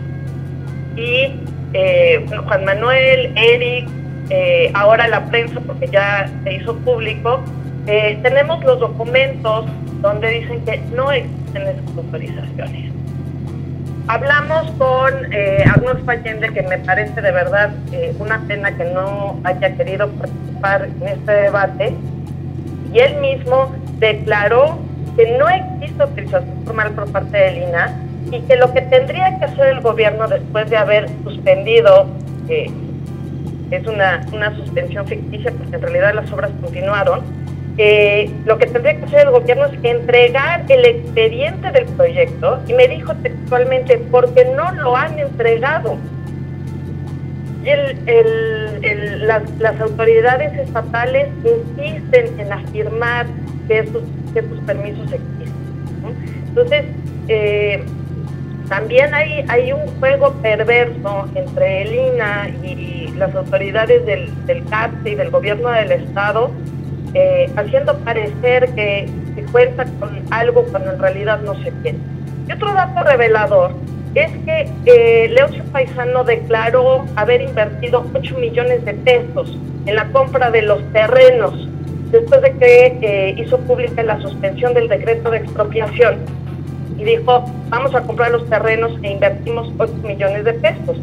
Y eh, Juan Manuel, Eric, eh, ahora la prensa, porque ya se hizo público, Eh, tenemos los documentos donde dicen que no existen esas autorizaciones. Hablamos con eh, Arnulfo Allende, que me parece de verdad eh, una pena que no haya querido participar en este debate, y él mismo declaró que no existe autorización formal por parte del I N A, y que lo que tendría que hacer el gobierno después de haber suspendido, eh, es una, una suspensión ficticia porque en realidad las obras continuaron, Eh, lo que tendría que hacer el gobierno es entregar el expediente del proyecto, y me dijo textualmente, porque no lo han entregado. el, el, el, las, las autoridades estatales insisten en afirmar que estos, que estos permisos existen, ¿no? Entonces, eh, también hay, hay un juego perverso entre el I N A y las autoridades del, del C A T S y del gobierno del estado, eh, haciendo parecer que se cuenta con algo cuando en realidad no se tiene. Y otro dato revelador es que eh, Leoncio Paisano declaró haber invertido ocho millones de pesos en la compra de los terrenos después de que eh, hizo pública la suspensión del decreto de expropiación y dijo, vamos a comprar los terrenos e invertimos ocho millones de pesos.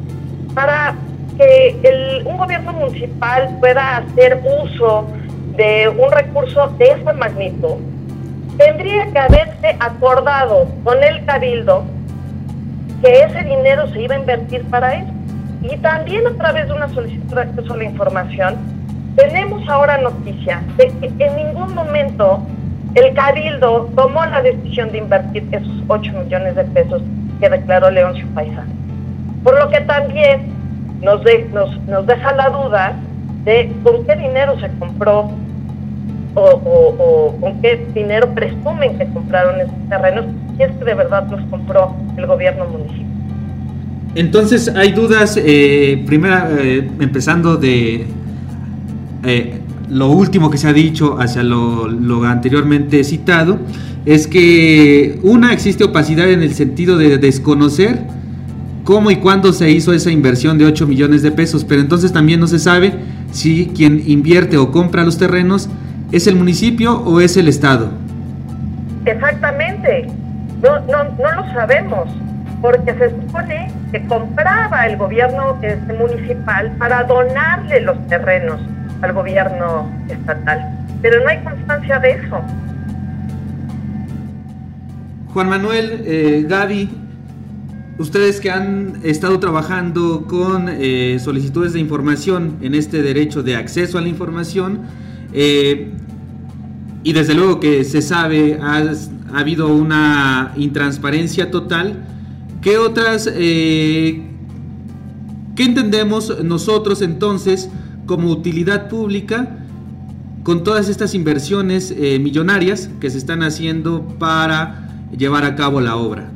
Para que el, un gobierno municipal pueda hacer uso de un recurso de esa magnitud, tendría que haberse acordado con el cabildo que ese dinero se iba a invertir para eso. Y también a través de una solicitud de acceso a la información, tenemos ahora noticia de que en ningún momento el cabildo tomó la decisión de invertir esos ocho millones de pesos que declaró Leoncio Paisano. Por lo que también nos, de, nos, nos deja la duda de con qué dinero se compró o, o, o con qué dinero presumen que compraron esos terrenos, si es que de verdad los compró el gobierno municipal. Entonces hay dudas, eh, primera, eh, empezando de eh, lo último que se ha dicho hacia lo, lo anteriormente citado, es que una, existe opacidad en el sentido de desconocer cómo y cuándo se hizo esa inversión de ocho millones de pesos, pero entonces también no se sabe si quien invierte o compra los terrenos es el municipio o es el estado. Exactamente, no, no, no lo sabemos, porque se supone que compraba el gobierno este, municipal para donarle los terrenos al gobierno estatal, pero no hay constancia de eso. Juan Manuel, eh, Gaby, ustedes que han estado trabajando con eh, solicitudes de información en este derecho de acceso a la información, eh, y desde luego que se sabe, ha, ha habido una intransparencia total, ¿qué otras, eh, qué entendemos nosotros entonces como utilidad pública con todas estas inversiones eh, millonarias que se están haciendo para llevar a cabo la obra?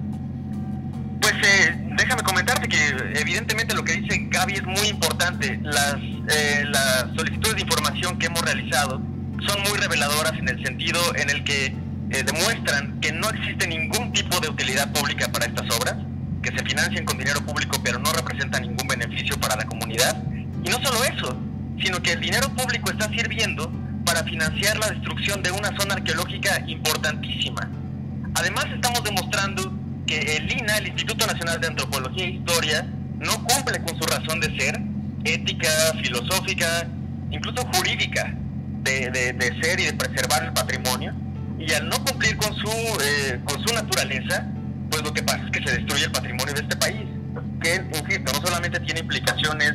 Pues eh, déjame comentarte que evidentemente lo que dice Gaby es muy importante. Las, eh, las solicitudes de información que hemos realizado son muy reveladoras en el sentido en el que eh, demuestran que no existe ningún tipo de utilidad pública para estas obras, que se financian con dinero público pero no representan ningún beneficio para la comunidad. Y no solo eso, sino que el dinero público está sirviendo para financiar la destrucción de una zona arqueológica importantísima. Además, estamos demostrando que el I N A, el Instituto Nacional de Antropología e Historia, no cumple con su razón de ser, ética, filosófica, incluso jurídica, de, de, de ser y de preservar el patrimonio, y al no cumplir con su, eh, con su naturaleza, pues lo que pasa es que se destruye el patrimonio de este país, que, insisto, no solamente tiene implicaciones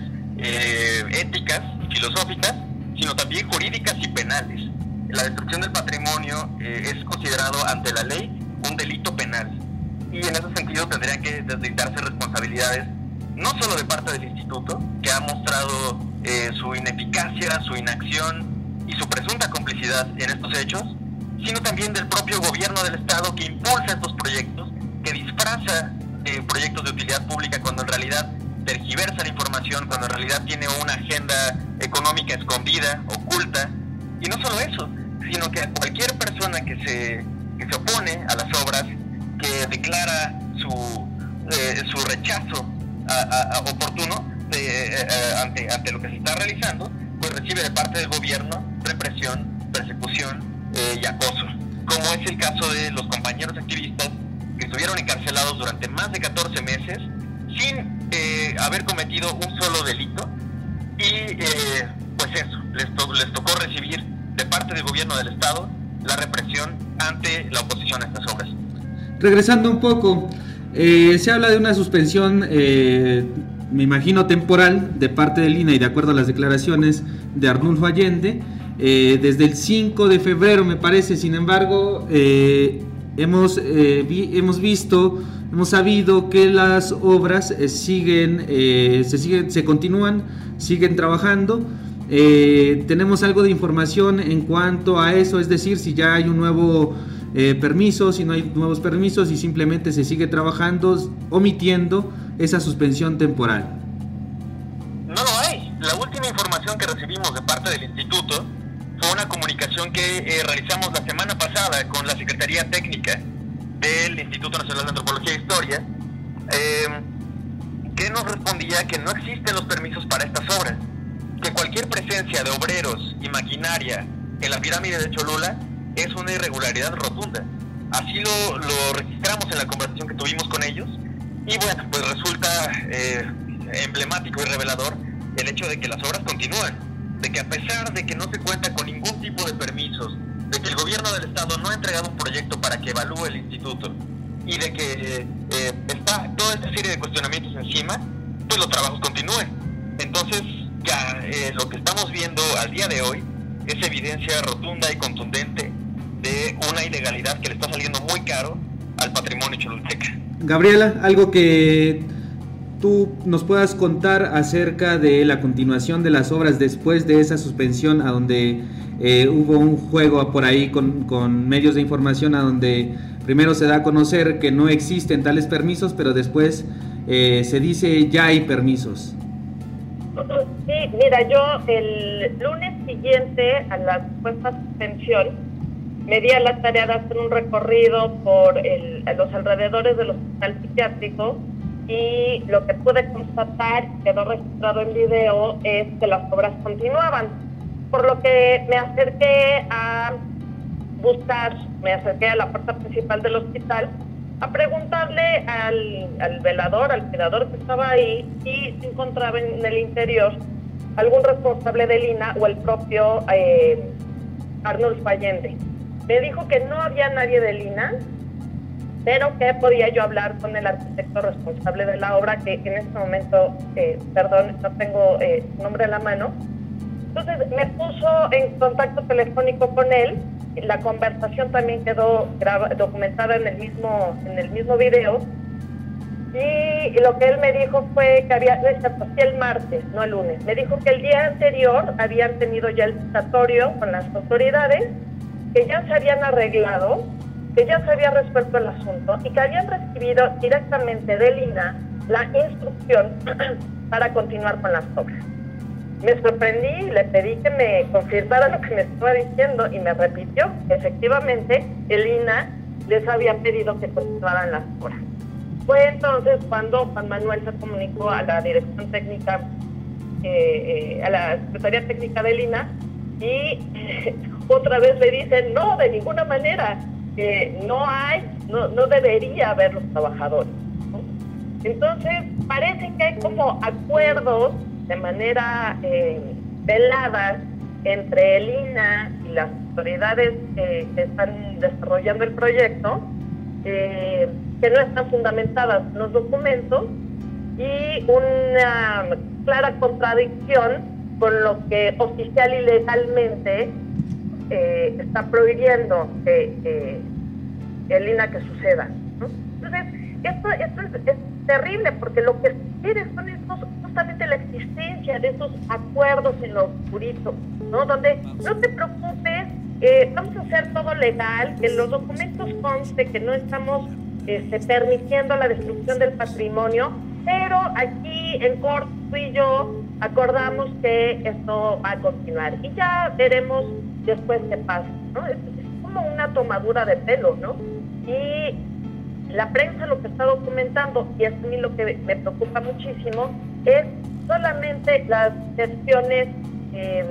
eh, éticas, filosóficas, sino también jurídicas y penales. La destrucción del patrimonio eh, es considerado ante la ley un delito penal, y en ese sentido tendrían que deslindarse responsabilidades no solo de parte del instituto, que ha mostrado eh, su ineficacia, su inacción y su presunta complicidad en estos hechos, sino también del propio gobierno del estado, que impulsa estos proyectos, que disfraza eh, proyectos de utilidad pública cuando en realidad tergiversa la información, cuando en realidad tiene una agenda económica escondida, oculta. Y no solo eso, sino que a cualquier persona que se, que se opone a las obras, que declara su, eh, su rechazo a, a, a oportuno de, eh, ante, ante lo que se está realizando, pues recibe de parte del gobierno represión, persecución eh, y acoso, como es el caso de los compañeros activistas que estuvieron encarcelados durante más de catorce meses sin eh, haber cometido un solo delito, y eh, pues eso, les, to- les tocó recibir de parte del gobierno del estado la represión ante la oposición a estas obras. Regresando un poco, eh, se habla de una suspensión, eh, me imagino temporal, de parte del I N A, y de acuerdo a las declaraciones de Arnulfo Allende, eh, desde el cinco de febrero me parece. Sin embargo, eh, hemos, eh, vi, hemos visto, hemos sabido que las obras eh, siguen, eh, se siguen, se continúan, siguen trabajando. Eh, tenemos algo de información en cuanto a eso, es decir, si ya hay un nuevo eh, permiso, si no hay nuevos permisos y simplemente se sigue trabajando, omitiendo esa suspensión temporal. No lo hay. La última información que recibimos de parte del instituto fue una comunicación que eh, realizamos la semana pasada con la Secretaría Técnica del Instituto Nacional de Antropología e Historia, eh, que nos respondía que no existen los permisos para estas obras, que cualquier presencia de obreros y maquinaria en la pirámide de Cholula es una irregularidad rotunda. Así lo, lo registramos en la conversación que tuvimos con ellos, y bueno, pues resulta eh, emblemático y revelador el hecho de que las obras continúan, de que a pesar de que no se cuenta con ningún tipo de permisos, de que el gobierno del estado no ha entregado un proyecto para que evalúe el instituto, y de que eh, está toda esta serie de cuestionamientos encima, pues los trabajos continúen. Entonces ya eh, lo que estamos viendo al día de hoy es evidencia rotunda y contundente de una ilegalidad que le está saliendo muy caro al patrimonio cholulteca. Gabriela, algo que tú nos puedas contar acerca de la continuación de las obras después de esa suspensión, a donde eh, hubo un juego por ahí con, con medios de información, a donde primero se da a conocer que no existen tales permisos, pero después eh, se dice ya hay permisos. Sí, mira, yo el lunes siguiente a la supuesta suspensión me di a la tarea de hacer un recorrido por el, los alrededores del hospital psiquiátrico, y lo que pude constatar, quedó registrado en video, es que las obras continuaban, por lo que me acerqué a buscar, me acerqué a la puerta principal del hospital a preguntarle al, al velador, al cuidador que estaba ahí, si se encontraba en el interior algún responsable del I N A o el propio eh, Arnulfo Allende. Me dijo que no había nadie del I N A, pero que podía yo hablar con el arquitecto responsable de la obra, que en este momento, eh, perdón, no tengo eh, su nombre a la mano. Entonces me puso en contacto telefónico con él. La conversación también quedó graba, documentada en el mismo en el mismo video, y lo que él me dijo fue que había, no es cierto, sí, el martes, no el lunes, me dijo que el día anterior habían tenido ya el citatorio con las autoridades, que ya se habían arreglado, que ya se había resuelto el asunto y que habían recibido directamente del I N A la instrucción para continuar con las obras. Me sorprendí y le pedí que me confirmara lo que me estaba diciendo, y me repitió que efectivamente el I N A les había pedido que continuaran las obras. Fue entonces cuando Juan Manuel se comunicó a la dirección técnica, eh, eh, a la Secretaría Técnica del I N A, y eh, otra vez le dicen, no, de ninguna manera, que no hay, no, no debería haber los trabajadores, ¿no? Entonces parece que hay como acuerdos de manera eh, velada entre el I N A y las autoridades eh, que están desarrollando el proyecto, eh, que no están fundamentadas en los documentos, y una clara contradicción con lo que oficial y legalmente eh, está prohibiendo que, que el I N A que suceda, ¿no? Entonces, esto, esto es, es terrible, porque lo que quiere son estos, justamente la existencia de esos acuerdos en lo oscurito, ¿no? Donde no te preocupes, eh, vamos a hacer todo legal, que en los documentos conste que no estamos este, permitiendo la destrucción del patrimonio, pero aquí en corto tú y yo acordamos que esto va a continuar y ya veremos después qué pasa, ¿no? Es, es como una tomadura de pelo, ¿no? Y la prensa lo que está documentando, y a mí lo que me preocupa muchísimo, es solamente las versiones eh,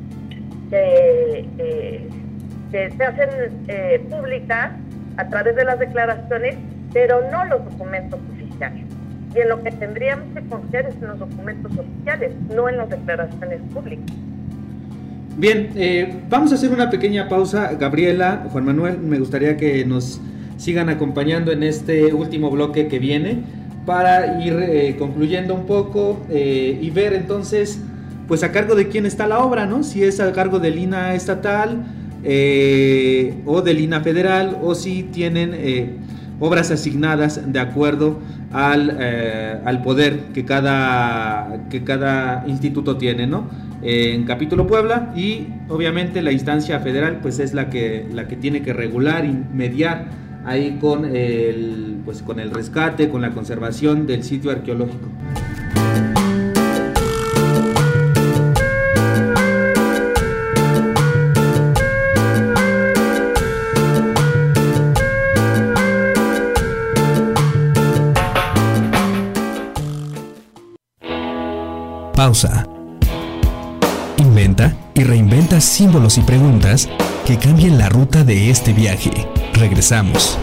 que, eh, que se hacen eh, públicas a través de las declaraciones, pero no los documentos oficiales. Y en lo que tendríamos que confiar es en los documentos oficiales, no en las declaraciones públicas. Bien, eh, vamos a hacer una pequeña pausa. Gabriela, Juan Manuel, me gustaría que nos sigan acompañando en este último bloque que viene para ir eh, concluyendo un poco eh, y ver entonces, pues a cargo de quién está la obra, ¿no? Si es a cargo del I N A estatal, eh, o del I N A federal, o si tienen eh, obras asignadas de acuerdo al, eh, al poder que cada, que cada instituto tiene, ¿no? Eh, en Capítulo Puebla, y obviamente la instancia federal pues es la que, la que tiene que regular y mediar ahí con el, pues, con el rescate, con la conservación del sitio arqueológico. Pausa. Inventa y reinventa símbolos y preguntas que cambien la ruta de este viaje. Regresamos.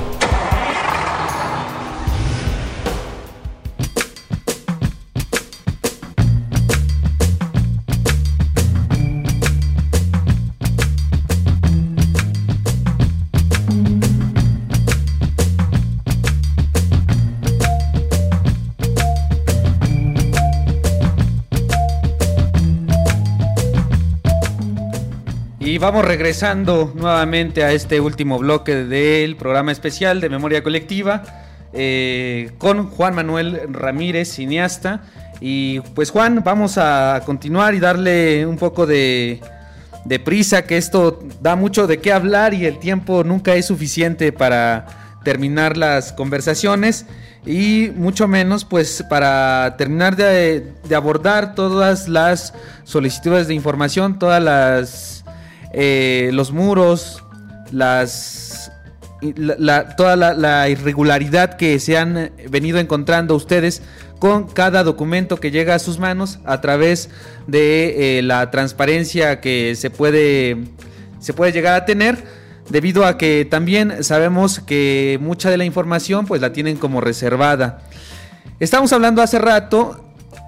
Y vamos regresando nuevamente a este último bloque del programa especial de Memoria Colectiva eh, con Juan Manuel Ramírez, cineasta. Y pues Juan, vamos a continuar y darle un poco de, de prisa, que esto da mucho de qué hablar y el tiempo nunca es suficiente para terminar las conversaciones, y mucho menos pues para terminar de, de abordar todas las solicitudes de información, todas las... Eh, los muros, las la, la, toda la, la irregularidad que se han venido encontrando ustedes con cada documento que llega a sus manos a través de eh, la transparencia que se puede, se puede llegar a tener, debido a que también sabemos que mucha de la información pues la tienen como reservada. Estamos hablando hace rato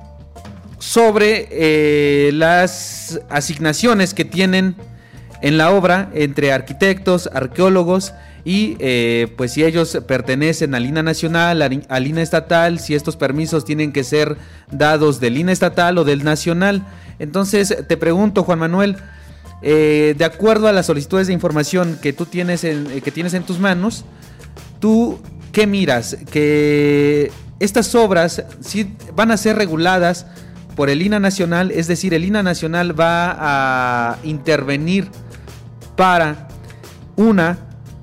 sobre eh, las asignaciones que tienen en la obra entre arquitectos, arqueólogos y eh, pues si ellos pertenecen al I N A nacional, al I N A estatal, si estos permisos tienen que ser dados del I N A estatal o del nacional. Entonces te pregunto, Juan Manuel, eh, de acuerdo a las solicitudes de información que tú tienes en, que tienes en tus manos, ¿tú qué miras? Que estas obras sí van a ser reguladas por el I N A nacional, es decir, el I N A nacional va a intervenir para, una,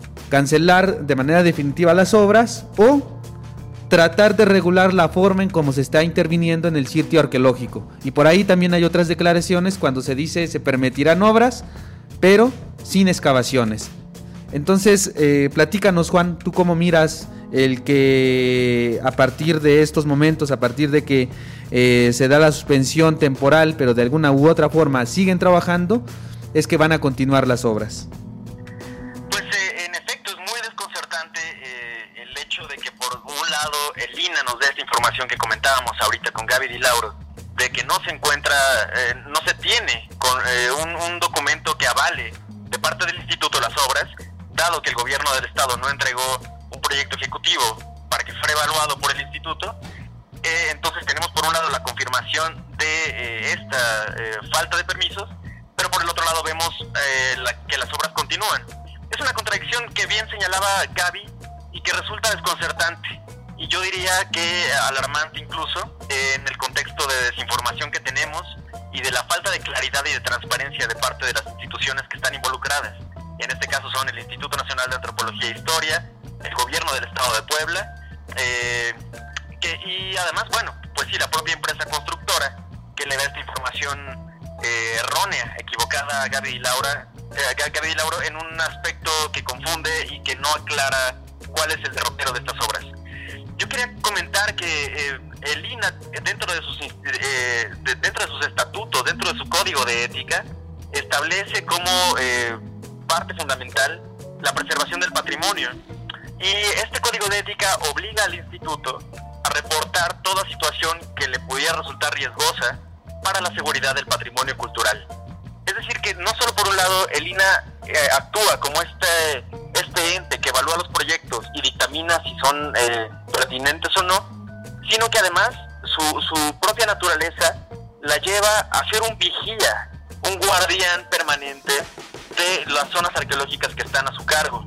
cancelar de manera definitiva las obras, o tratar de regular la forma en cómo se está interviniendo en el sitio arqueológico. Y por ahí también hay otras declaraciones cuando se dice se permitirán obras, pero sin excavaciones. Entonces, eh, platícanos, Juan, ¿tú cómo miras el que a partir de estos momentos, a partir de que eh, se da la suspensión temporal, pero de alguna u otra forma siguen trabajando, es que van a continuar las obras? Pues eh, en efecto es muy desconcertante eh, el hecho de que por un lado el I N A nos dé esta información que comentábamos ahorita con Gaby Di Lauro, de que no se encuentra, eh, no se tiene con, eh, un, un documento que avale de parte del instituto las obras, dado que el gobierno del estado no entregó un proyecto ejecutivo para que fuera evaluado por el instituto. Eh, entonces tenemos por un lado la confirmación de eh, esta eh, falta de permisos, pero por el otro lado vemos eh, la, que las obras continúan. Es una contradicción que bien señalaba Gaby y que resulta desconcertante, y yo diría que alarmante incluso eh, en el contexto de desinformación que tenemos y de la falta de claridad y de transparencia de parte de las instituciones que están involucradas. En este caso son el Instituto Nacional de Antropología e Historia, el gobierno del estado de Puebla, eh, que, y además, bueno, pues sí, la propia empresa constructora que le da esta información eh, errónea, equivocada a Gaby Di Laura, eh, Gaby Di Lauro, en un aspecto que confunde y que no aclara cuál es el derrotero de estas obras. Yo quería comentar que eh, el I N A, dentro de sus eh, de, dentro de sus estatutos, dentro de su código de ética, establece como eh, parte fundamental la preservación del patrimonio. Y este código de ética obliga al instituto a reportar toda situación que le pudiera resultar riesgosa para la seguridad del patrimonio cultural. Es decir, que no solo por un lado el I N A eh, actúa como este, este ente que evalúa los proyectos y dictamina si son eh, pertinentes o no, sino que además su, su propia naturaleza la lleva a ser un vigía, un guardián permanente de las zonas arqueológicas que están a su cargo,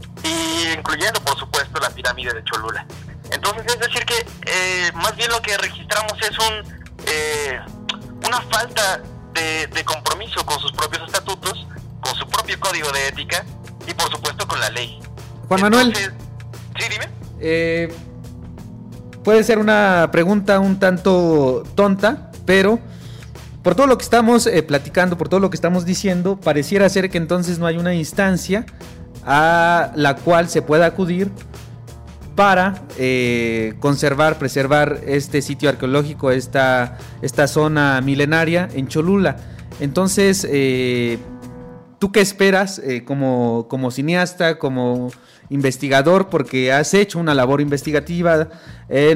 y incluyendo por supuesto la pirámide de Cholula. Entonces es decir que eh, más bien lo que registramos es un eh, una falta de, de compromiso con sus propios estatutos, con su propio código de ética y por supuesto con la ley. Juan Manuel. Entonces, sí, dime. Eh, puede ser una pregunta un tanto tonta, pero por todo lo que estamos eh, platicando, por todo lo que estamos diciendo, pareciera ser que entonces no hay una instancia a la cual se pueda acudir para eh, conservar, preservar este sitio arqueológico, esta, esta zona milenaria en Cholula. Entonces, eh, ¿tú qué esperas eh, como, como cineasta, como investigador? Porque has hecho una labor investigativa en,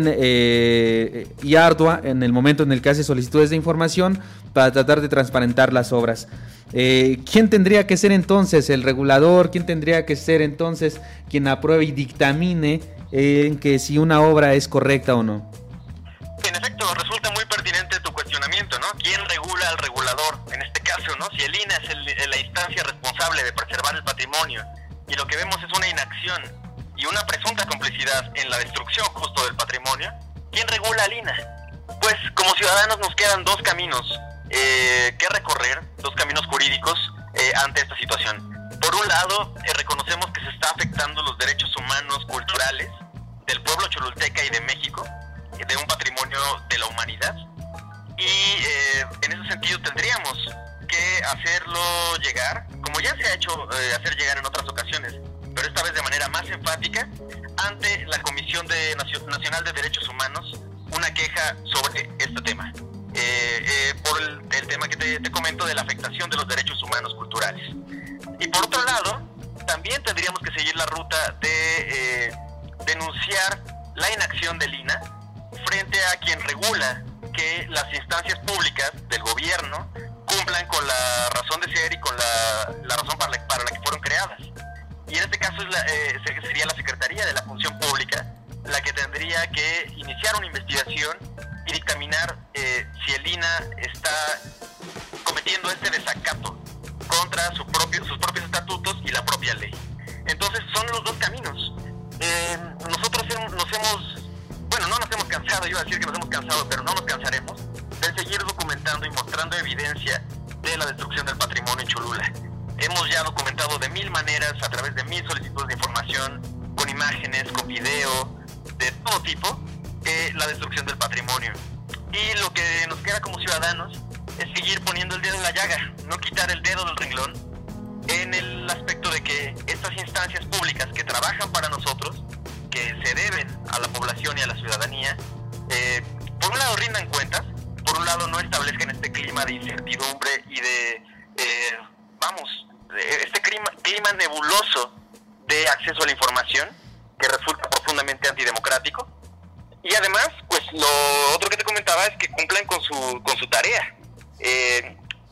eh, y ardua en el momento en el que haces solicitudes de información para tratar de transparentar las obras. Eh, ¿Quién tendría que ser entonces el regulador? ¿Quién tendría que ser entonces quien apruebe y dictamine en eh, que si una obra es correcta o no? En efecto, resulta muy pertinente tu cuestionamiento, ¿no? ¿Quién regula al regulador? En este caso, ¿no? Si el I N A es el, la instancia responsable de preservar el patrimonio y lo que vemos es una inacción y una presunta complicidad en la destrucción justo del patrimonio, ¿quién regula al I N A? Pues como ciudadanos nos quedan dos caminos eh, que recorrer, dos caminos jurídicos eh, ante esta situación. Por un lado, eh, reconocemos que se está afectando los derechos humanos culturales del pueblo cholulteca y de México, eh, de un patrimonio de la humanidad, y eh, en ese sentido tendríamos que hacerlo llegar, como ya se ha hecho eh, hacer llegar en otras ocasiones, pero esta vez de manera más enfática, ante la Comisión de Nacional de Derechos Humanos, una queja sobre este tema, eh, eh, por el, el tema que te, te comento de la afectación de los derechos humanos culturales. Y por otro lado, también tendríamos que seguir la ruta de eh, denunciar la inacción del I N A frente a quien regula que las instancias públicas del gobierno cumplan con la razón de ser y con la, la razón para la, para la que fueron creadas. Y en este caso es la, eh, sería la Secretaría de la Función Pública la que tendría que iniciar una investigación y dictaminar eh, si el I N A está cometiendo este desacato contra su propio, sus propios estatutos y la propia ley. Entonces son los dos caminos. Eh, nosotros nos hemos, bueno, no nos hemos cansado, yo iba a decir que nos hemos cansado, pero no nos cansaremos de seguir documentando y mostrando evidencia de la destrucción del patrimonio en Cholula. Hemos ya documentado de mil maneras, a través de mil solicitudes de información, con imágenes, con video, de todo tipo, eh, la destrucción del patrimonio. Y lo que nos queda como ciudadanos es seguir poniendo el dedo en la llaga, no quitar el dedo del renglón, en el aspecto de que estas instancias públicas que trabajan para nosotros, que se deben a la población y a la ciudadanía, eh, por un lado rindan cuentas, por un lado no establezcan este clima de incertidumbre y de, eh, vamos, este clima, clima nebuloso de acceso a la información, que resulta profundamente antidemocrático. Y además, pues lo otro que te comentaba es que cumplan con su, con su tarea. Eh,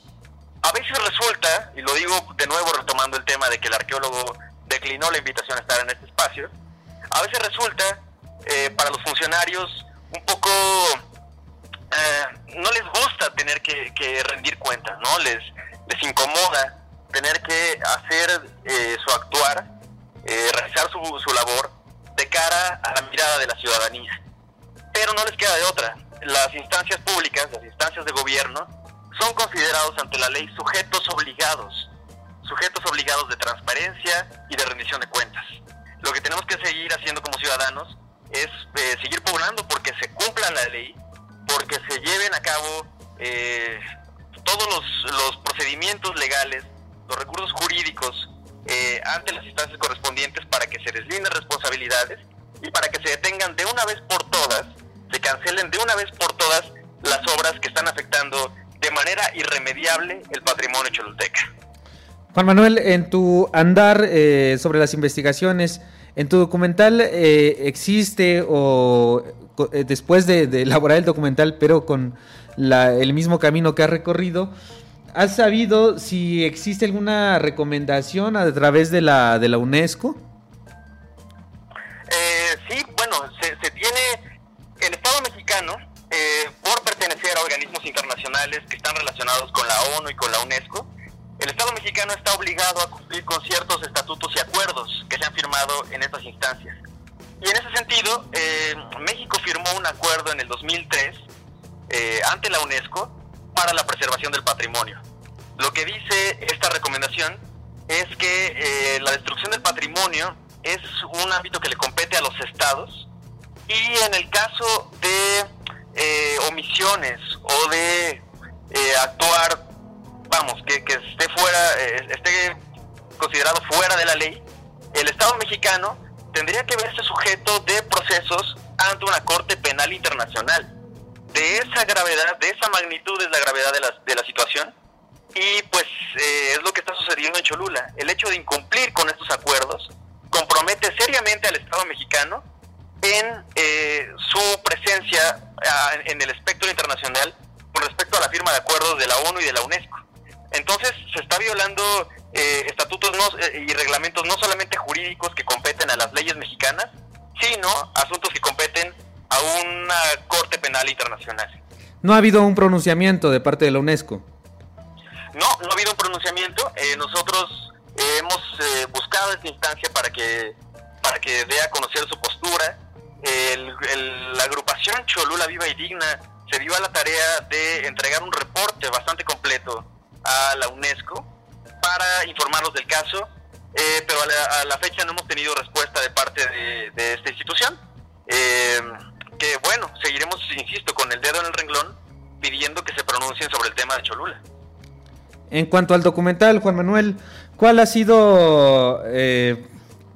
a veces resulta, y lo digo de nuevo retomando el tema de que el arqueólogo declinó la invitación a estar en este espacio, a veces resulta eh, para los funcionarios un poco, eh, no les gusta tener que, que rendir cuentas, ¿no? Les, les incomoda tener que hacer eh, su actuar, eh, realizar su, su labor de cara a la mirada de la ciudadanía. Pero no les queda de otra. Las instancias públicas, las instancias de gobierno, son considerados ante la ley sujetos obligados, sujetos obligados de transparencia y de rendición de cuentas. Lo que tenemos que seguir haciendo como ciudadanos es eh, seguir pugnando porque se cumpla la ley, porque se lleven a cabo eh, todos los, los procedimientos legales, los recursos jurídicos eh, ante las instancias correspondientes para que se deslinden responsabilidades y para que se detengan de una vez por todas, se cancelen de una vez por todas las obras que están afectando de manera irremediable el patrimonio cholulteca. Juan Manuel, en tu andar eh, sobre las investigaciones, en tu documental eh, existe o eh, después de, de elaborar el documental, pero con la, el mismo camino que has recorrido, ¿has sabido si existe alguna recomendación a través de la de la UNESCO? Eh, sí, bueno, se, se tiene el Estado mexicano, eh, por pertenecer a organismos internacionales que están relacionados con la ONU y con la UNESCO. El Estado mexicano mexicano está obligado a cumplir con ciertos estatutos y acuerdos que se han firmado en estas instancias. Y en ese sentido, eh, México firmó un acuerdo en el dos mil tres eh, ante la UNESCO para la preservación del patrimonio. Lo que dice esta recomendación es que eh, la destrucción del patrimonio es un ámbito que le compete a los estados, y en el caso de eh, omisiones o de eh, actuar, vamos, que, que esté fuera, eh, esté considerado fuera de la ley, el Estado mexicano tendría que verse sujeto de procesos ante una Corte Penal Internacional. De esa gravedad, de esa magnitud es la gravedad de la, de la situación, y pues eh, es lo que está sucediendo en Cholula. El hecho de incumplir con estos acuerdos compromete seriamente al Estado mexicano en eh, su presencia a, en el espectro internacional con respecto a la firma de acuerdos de la ONU y de la UNESCO. Entonces se está violando eh, estatutos no, eh, y reglamentos no solamente jurídicos que competen a las leyes mexicanas, sino asuntos que competen a una Corte Penal Internacional. ¿No ha habido un pronunciamiento de parte de la UNESCO? No, no ha habido un pronunciamiento. Eh, nosotros eh, hemos eh, buscado esta instancia para que para que dé a conocer su postura. El, el, la agrupación Cholula Viva y Digna se dio a la tarea de entregar un reporte bastante completo a la UNESCO para informarnos del caso, eh, pero a la, a la fecha no hemos tenido respuesta de parte de, de esta institución. Eh, que bueno, seguiremos, insisto, con el dedo en el renglón pidiendo que se pronuncien sobre el tema de Cholula. En cuanto al documental, Juan Manuel, ¿cuál ha sido eh,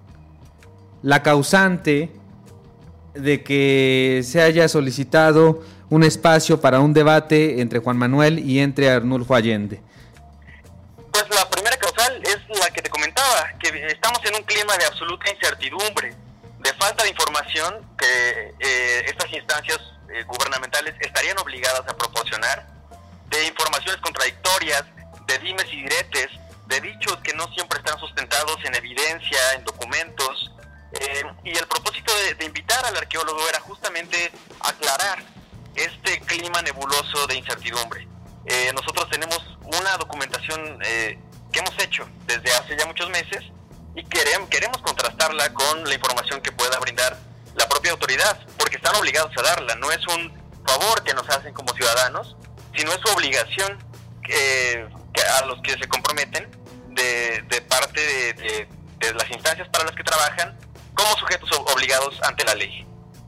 la causante de que se haya solicitado un espacio para un debate entre Juan Manuel y entre Arnulfo Allende? Pues la primera causal es la que te comentaba, que estamos en un clima de absoluta incertidumbre, de falta de información que eh, estas instancias eh, gubernamentales estarían obligadas a proporcionar, de informaciones contradictorias, de dimes y diretes, de dichos que no siempre están sustentados en evidencia, en documentos, eh, y el propósito de, de invitar al arqueólogo era justamente aclarar este clima nebuloso de incertidumbre. Eh, nosotros tenemos una documentación eh, que hemos hecho desde hace ya muchos meses y queremos, queremos contrastarla con la información que pueda brindar la propia autoridad, porque están obligados a darla. No es un favor que nos hacen como ciudadanos, sino es su obligación eh, que a los que se comprometen de, de parte de, de, de las instancias para las que trabajan como sujetos obligados ante la ley.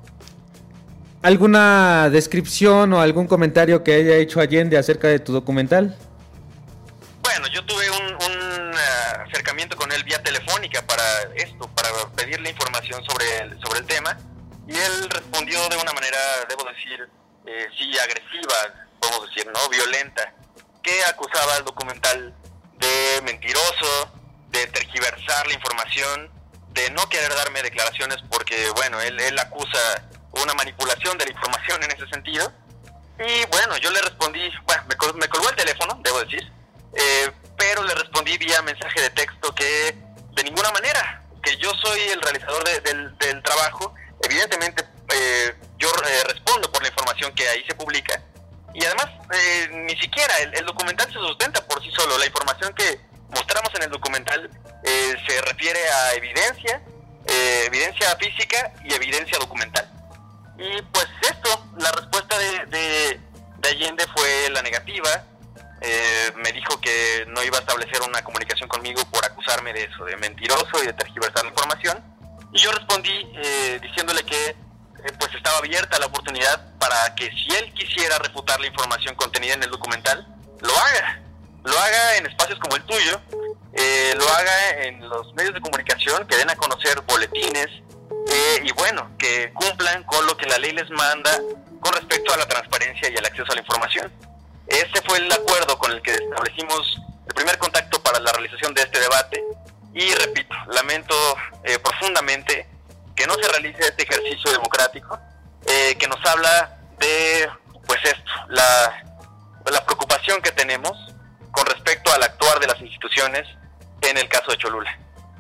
¿Alguna descripción o algún comentario que haya hecho Allende acerca de tu documental? Bueno, yo tuve un, un uh, acercamiento con él vía telefónica para esto, para pedirle información sobre el, sobre el tema, y él respondió de una manera, debo decir, eh, sí, agresiva, podemos decir, ¿no? Violenta, que acusaba al documental de mentiroso, de tergiversar la información, de no querer darme declaraciones porque, bueno, él, él acusa una manipulación de la información en ese sentido. Y bueno, yo le respondí, bueno, me, col- me colgó el teléfono, debo decir, eh, pero le respondí vía mensaje de texto que de ninguna manera, que yo soy el realizador de, del, del trabajo, evidentemente eh, yo eh, respondo por la información que ahí se publica, y además eh, ni siquiera el, el documental se sustenta por sí solo. La información que mostramos en el documental eh, se refiere a evidencia, eh, evidencia física y evidencia documental. Y pues esto, la respuesta de, de, de Allende fue la negativa. Eh, me dijo que no iba a establecer una comunicación conmigo por acusarme de eso, de mentiroso y de tergiversar la información. Y yo respondí eh, diciéndole que eh, pues estaba abierta la oportunidad para que si él quisiera refutar la información contenida en el documental, lo haga. Lo haga en espacios como el tuyo, eh, lo haga en los medios de comunicación, que den a conocer boletines, eh, y bueno, que cumplan con lo que la ley les manda con respecto a la transparencia y el acceso a la información. Ese fue el acuerdo con el que establecimos el primer contacto para la realización de este debate, y repito, lamento eh, profundamente que no se realice este ejercicio democrático, eh, que nos habla de, pues esto, la, la preocupación que tenemos con respecto al actuar de las instituciones en el caso de Cholula.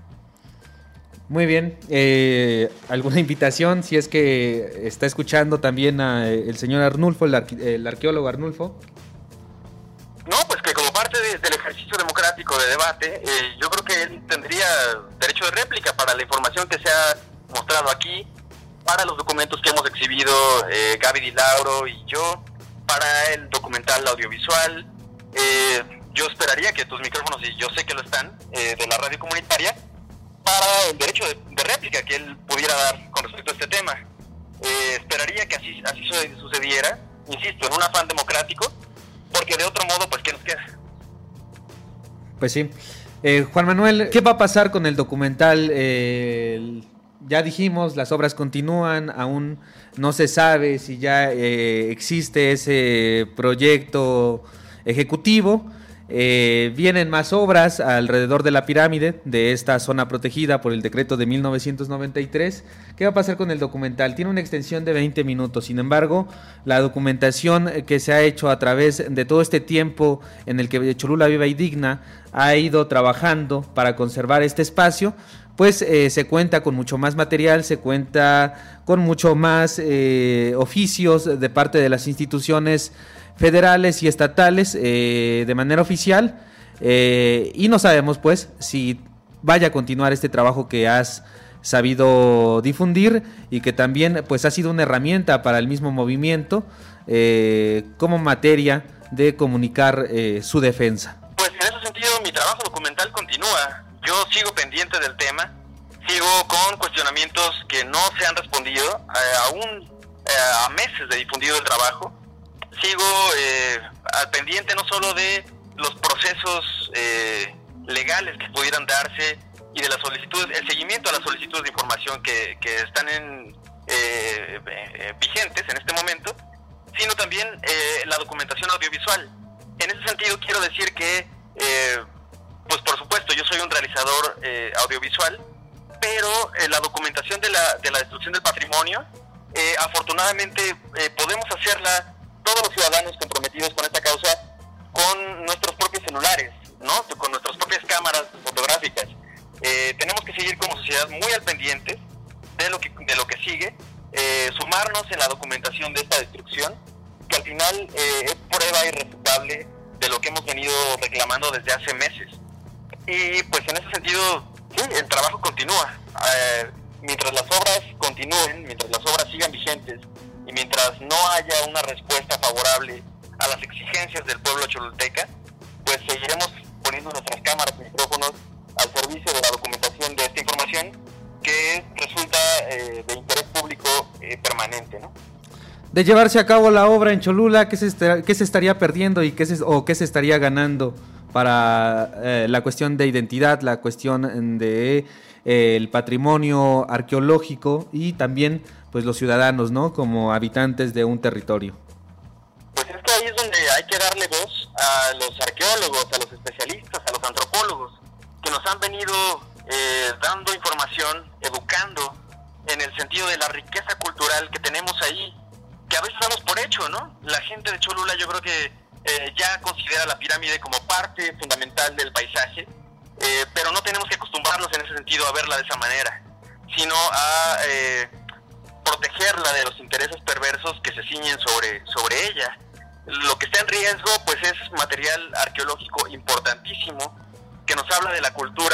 Muy bien, eh, ¿alguna invitación si es que está escuchando también a el señor Arnulfo, el, arque- el arqueólogo Arnulfo? No, pues que como parte de del ejercicio democrático de debate, eh, yo creo que él tendría derecho de réplica para la información que se ha mostrado aquí, para los documentos que hemos exhibido eh, Gaby Di Lauro y yo, para el documental audiovisual. Eh, yo esperaría que tus micrófonos, y yo sé que lo están, eh, de la radio comunitaria, para el derecho de, de réplica que él pudiera dar con respecto a este tema. Eh, esperaría que así, así sucediera, insisto, en un afán democrático, porque de otro modo, pues, ¿qué nos queda? Pues sí. Eh, Juan Manuel, ¿qué va a pasar con el documental? Eh, el... Ya dijimos, las obras continúan, aún no se sabe si ya eh, existe ese proyecto ejecutivo. Eh, vienen más obras alrededor de la pirámide de esta zona protegida por el decreto de mil novecientos noventa y tres. ¿Qué va a pasar con el documental? Tiene una extensión de veinte minutos, sin embargo, la documentación que se ha hecho a través de todo este tiempo en el que Cholula Viva y Digna ha ido trabajando para conservar este espacio, pues eh, se cuenta con mucho más material, se cuenta con mucho más eh, oficios de parte de las instituciones federales y estatales eh, de manera oficial, eh, y no sabemos pues si vaya a continuar este trabajo que has sabido difundir y que también pues ha sido una herramienta para el mismo movimiento eh, como materia de comunicar eh, su defensa. Pues en ese sentido mi trabajo documental continúa. Yo sigo pendiente del tema, sigo con cuestionamientos que no se han respondido, eh, aún eh, a meses de difundido el trabajo. Sigo eh, al pendiente no solo de los procesos eh, legales que pudieran darse y de las solicitudes, el seguimiento a las solicitudes de información que, que están en, eh, eh, vigentes en este momento, sino también eh, la documentación audiovisual. En ese sentido quiero decir que eh, pues por supuesto, yo soy un realizador eh, audiovisual, pero eh, la documentación de la, de la destrucción del patrimonio, eh, afortunadamente eh, podemos hacerla todos los ciudadanos comprometidos con esta causa con nuestros propios celulares, ¿no? Con nuestras propias cámaras fotográficas. Eh, tenemos que seguir como sociedad muy al pendiente de lo que, de lo que sigue, eh, sumarnos en la documentación de esta destrucción, que al final eh, es prueba irrefutable de lo que hemos venido reclamando desde hace meses. Y pues en ese sentido, sí, el trabajo continúa. Eh, mientras las obras continúen, mientras las obras sigan vigentes y mientras no haya una respuesta favorable a las exigencias del pueblo cholulteca, pues seguiremos poniendo nuestras cámaras y micrófonos al servicio de la documentación de esta información que resulta eh, de interés público eh, permanente, ¿no? De llevarse a cabo la obra en Cholula, ¿qué se, est- qué se estaría perdiendo y qué se, o qué se estaría ganando para eh, la cuestión de identidad, la cuestión de eh, el patrimonio arqueológico y también pues los ciudadanos, ¿no? Como habitantes de un territorio? Pues es que ahí es donde hay que darle voz a los arqueólogos, a los especialistas, a los antropólogos, que nos han venido eh, dando información, educando en el sentido de la riqueza cultural que tenemos ahí, que a veces damos por hecho, ¿no? La gente de Cholula yo creo que eh, ya considera la pirámide como parte fundamental del paisaje, eh, pero no tenemos que acostumbrarnos en ese sentido a verla de esa manera, sino a eh, protegerla de los intereses perversos que se ciñen sobre, sobre ella. Lo que está en riesgo pues es material arqueológico importantísimo que nos habla de la cultura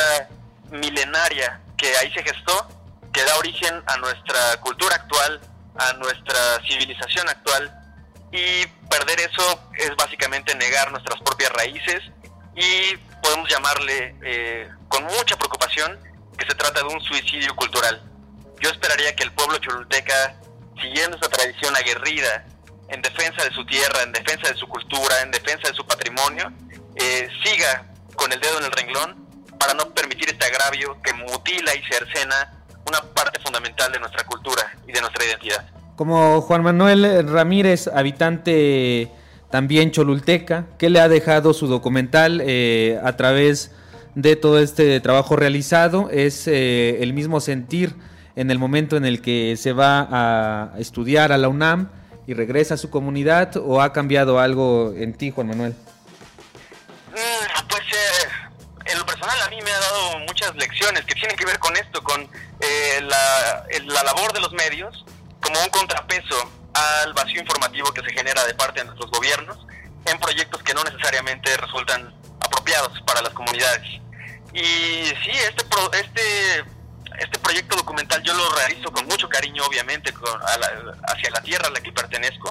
milenaria que ahí se gestó, que da origen a nuestra cultura actual, a nuestra civilización actual, y perder eso es básicamente negar nuestras propias raíces, y podemos llamarle eh, con mucha preocupación que se trata de un suicidio cultural. Yo esperaría que el pueblo cholulteca, siguiendo esta tradición aguerrida en defensa de su tierra, en defensa de su cultura, en defensa de su patrimonio, eh, siga con el dedo en el renglón para no permitir este agravio que mutila y cercena una parte fundamental de nuestra cultura y de nuestra identidad. Como Juan Manuel Ramírez, habitante también cholulteca, ¿qué le ha dejado su documental eh, a través de todo este trabajo realizado? ¿Es eh, el mismo sentir en el momento en el que se va a estudiar a la UNAM y regresa a su comunidad, o ha cambiado algo en ti, Juan Manuel? Mm, pues eh, en lo personal a mí me ha dado muchas lecciones que tienen que ver con esto, con eh, la, la labor de los medios como un contrapeso al vacío informativo que se genera de parte de nuestros gobiernos en proyectos que no necesariamente resultan apropiados para las comunidades. Y sí, este pro, este este proyecto documental yo lo realizo con mucho cariño, obviamente, con, a la, hacia la tierra a la que pertenezco,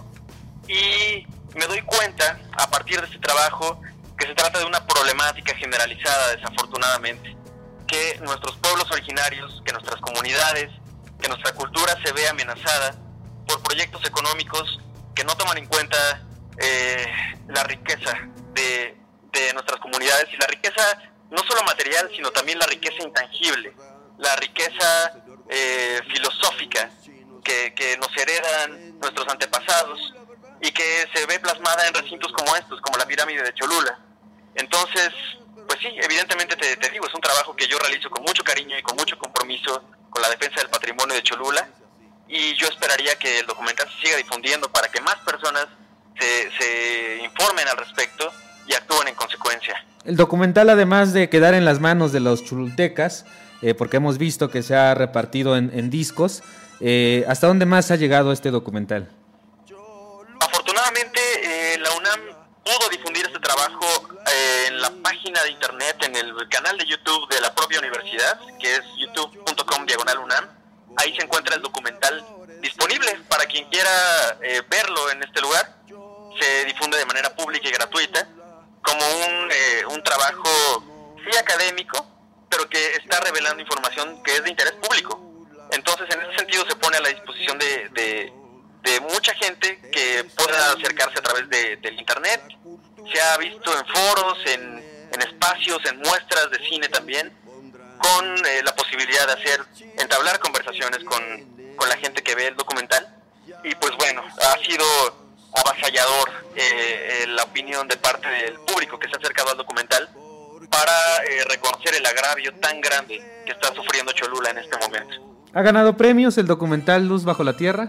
y me doy cuenta a partir de este trabajo que se trata de una problemática generalizada, desafortunadamente, que nuestros pueblos originarios, que nuestras comunidades, que nuestra cultura se ve amenazada por proyectos económicos que no toman en cuenta eh, la riqueza de, de nuestras comunidades, y la riqueza no solo material, sino también la riqueza intangible, la riqueza eh, filosófica que, que nos heredan nuestros antepasados y que se ve plasmada en recintos como estos, como la pirámide de Cholula. Entonces, pues sí, evidentemente te, te digo, es un trabajo que yo realizo con mucho cariño y con mucho compromiso con la defensa del patrimonio de Cholula, y yo esperaría que el documental se siga difundiendo para que más personas se, se informen al respecto y actúen en consecuencia. El documental, además de quedar en las manos de los cholultecas, eh, porque hemos visto que se ha repartido en, en discos, eh, ¿hasta dónde más ha llegado este documental? Afortunadamente, eh, la UNAM pudo difundir este trabajo eh, en la página de internet, en el canal de YouTube de la propia universidad, que es youtube punto com diagonal UNAM. Ahí se encuentra el documental disponible para quien quiera eh, verlo en este lugar. Se difunde de manera pública y gratuita, como un, eh, un trabajo, sí, académico, pero que está revelando información que es de interés público. Entonces, en ese sentido, se pone a la disposición de, de, de mucha gente que pueda acercarse a través de, del internet. Se ha visto en foros, en, en espacios, en muestras de cine también, con eh, la posibilidad de hacer, entablar conversaciones con, con la gente que ve el documental. Y pues bueno, ha sido avasallador eh, eh, la opinión de parte del público que se ha acercado al documental para eh, reconocer el agravio tan grande que está sufriendo Cholula en este momento. ¿Ha ganado premios el documental Luz Bajo la Tierra?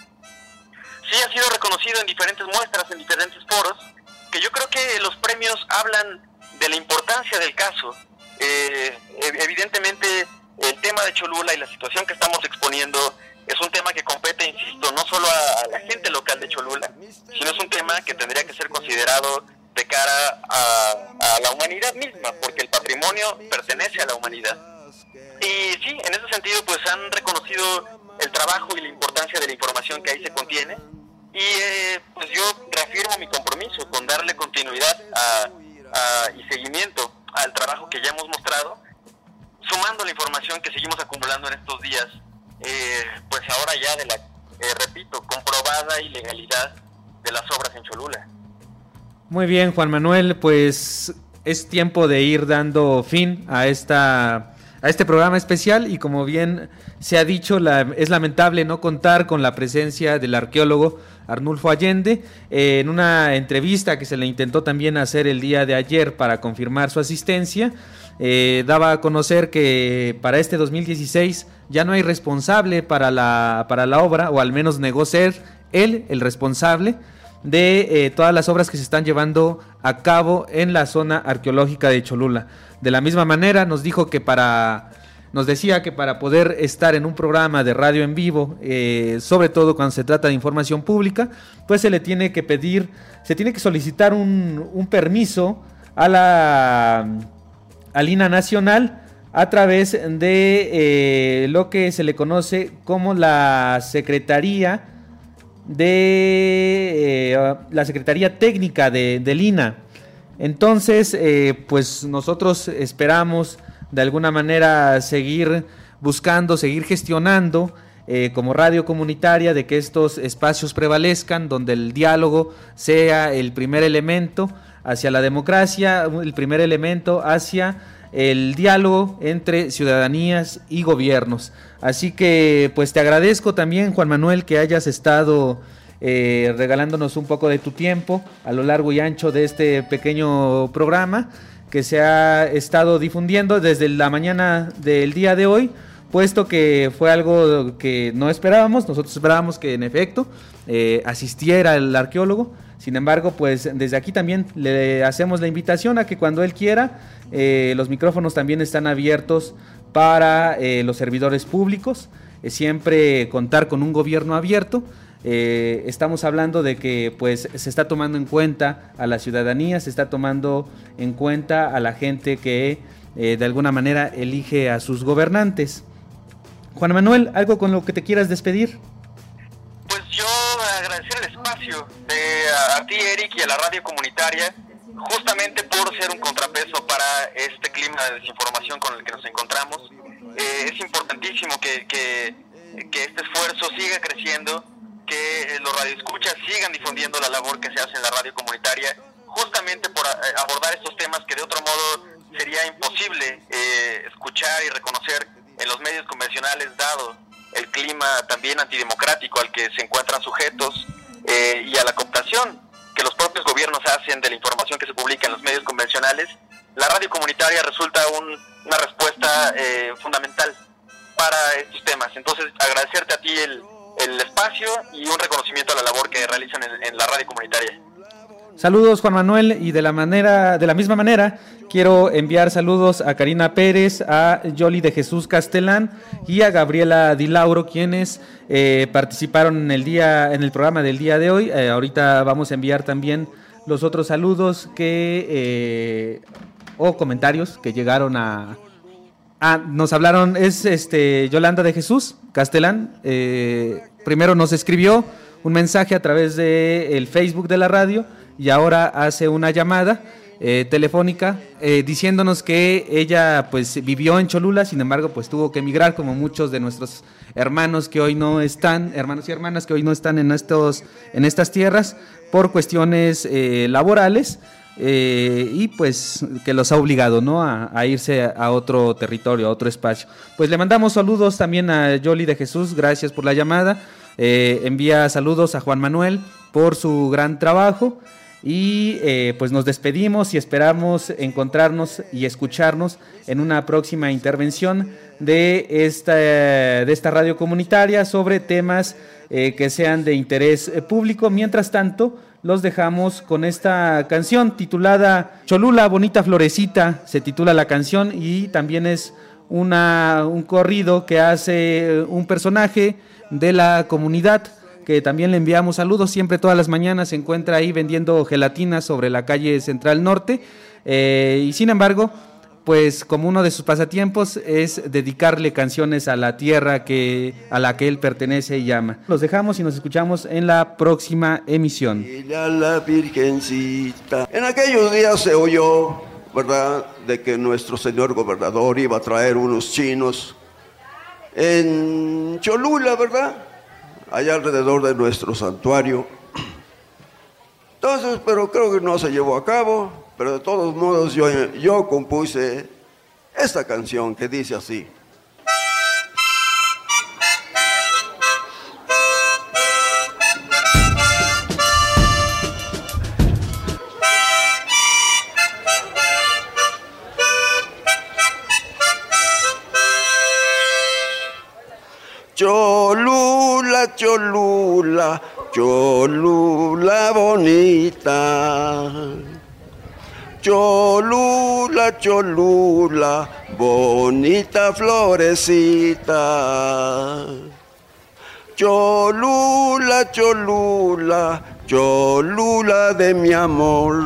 Sí, ha sido reconocido en diferentes muestras, en diferentes foros, que yo creo que los premios hablan de la importancia del caso. Eh, evidentemente, el tema de Cholula y la situación que estamos exponiendo es un tema que compete, insisto, no solo a, a la gente local de Cholula, sino es un tema que tendría que ser considerado de cara a, a la humanidad misma, porque el patrimonio pertenece a la humanidad. Y sí, en ese sentido, pues han reconocido el trabajo y la importancia de la información que ahí se contiene, y eh, pues yo reafirmo mi compromiso con darle continuidad a, a, y seguimiento al trabajo que ya hemos mostrado, sumando la información que seguimos acumulando en estos días, eh, pues ahora ya de la, eh, repito, comprobada ilegalidad de las obras en Cholula. Muy bien, Juan Manuel, pues es tiempo de ir dando fin a esta a este programa especial, y como bien se ha dicho, la, es lamentable no contar con la presencia del arqueólogo Arnulfo Allende. Eh, en una entrevista que se le intentó también hacer el día de ayer para confirmar su asistencia, eh, daba a conocer que para este dos mil dieciséis ya no hay responsable para la, para la obra, o al menos negó ser él el responsable de eh, todas las obras que se están llevando a cabo en la zona arqueológica de Cholula. De la misma manera nos dijo que para, nos decía que para poder estar en un programa de radio en vivo, eh, sobre todo cuando se trata de información pública, pues se le tiene que pedir, se tiene que solicitar un, un permiso a la al I N A Nacional a través de eh, lo que se le conoce como la Secretaría de eh, la Secretaría Técnica de, del I N A. Entonces, eh, pues nosotros esperamos de alguna manera seguir buscando, seguir gestionando eh, como radio comunitaria de que estos espacios prevalezcan, donde el diálogo sea el primer elemento hacia la democracia, el primer elemento hacia el diálogo entre ciudadanías y gobiernos. Así que pues te agradezco también, Juan Manuel, que hayas estado eh, regalándonos un poco de tu tiempo a lo largo y ancho de este pequeño programa que se ha estado difundiendo desde la mañana del día de hoy, puesto que fue algo que no esperábamos. Nosotros esperábamos que en efecto eh, asistiera el arqueólogo. Sin embargo, pues desde aquí también le hacemos la invitación a que cuando él quiera, eh, los micrófonos también están abiertos para eh, los servidores públicos, eh, siempre contar con un gobierno abierto. Eh, estamos hablando de que pues se está tomando en cuenta a la ciudadanía, se está tomando en cuenta a la gente que eh, de alguna manera elige a sus gobernantes. Juan Manuel, ¿algo con lo que te quieras despedir? Pues yo agradecer el espacio de, a, a ti, Eric, y a la radio comunitaria, justamente por ser un contrapeso para este clima de desinformación con el que nos encontramos. Eh, es importantísimo que, que, que este esfuerzo siga creciendo, que los radioescuchas sigan difundiendo la labor que se hace en la radio comunitaria, justamente por abordar estos temas que de otro modo sería imposible eh, escuchar y reconocer en los medios convencionales, dado el clima también antidemocrático al que se encuentran sujetos eh, y a la cooptación que los propios gobiernos hacen de la información que se publica en los medios convencionales. La radio comunitaria resulta un, una respuesta eh, fundamental para estos temas. Entonces, agradecerte a ti el, el espacio y un reconocimiento a la labor que realizan en, en la radio comunitaria. Saludos, Juan Manuel, y de la manera, de la misma manera quiero enviar saludos a Karina Pérez, a Yoli de Jesús Castelán y a Gabriela Di Lauro, quienes eh, participaron en el día, en el programa del día de hoy. Eh, ahorita vamos a enviar también los otros saludos que eh, o comentarios que llegaron a, a nos hablaron. Es este Yolanda de Jesús Castelán. Eh, primero nos escribió un mensaje a través de el Facebook de la radio y ahora hace una llamada eh, telefónica eh, diciéndonos que ella pues vivió en Cholula, sin embargo pues tuvo que emigrar, como muchos de nuestros hermanos que hoy no están, hermanos y hermanas que hoy no están en estos en estas tierras por cuestiones eh, laborales eh, y pues que los ha obligado, ¿no?, a, a irse a otro territorio, a otro espacio. Pues le mandamos saludos también a Yoli de Jesús, gracias por la llamada. Eh, envía saludos a Juan Manuel por su gran trabajo y eh, pues nos despedimos y esperamos encontrarnos y escucharnos en una próxima intervención de esta, de esta radio comunitaria sobre temas eh, que sean de interés eh, público. Mientras tanto, los dejamos con esta canción titulada Cholula, bonita florecita, se titula la canción, y también es una, un corrido que hace un personaje de la comunidad, que también le enviamos saludos. Siempre todas las mañanas se encuentra ahí vendiendo gelatinas sobre la calle Central Norte, eh, y sin embargo, pues como uno de sus pasatiempos es dedicarle canciones a la tierra que, a la que él pertenece y ama. Los dejamos y nos escuchamos en la próxima emisión. Y a la Virgencita. En aquellos días se oyó, ¿verdad?, de que nuestro señor gobernador iba a traer unos chinos en Cholula, ¿verdad?, allá alrededor de nuestro santuario. Entonces, pero creo que no se llevó a cabo, pero de todos modos yo, yo compuse esta canción que dice así. Cholula, Cholula, Cholula bonita. Cholula, Cholula, bonita florecita. Cholula, Cholula, Cholula de mi amor.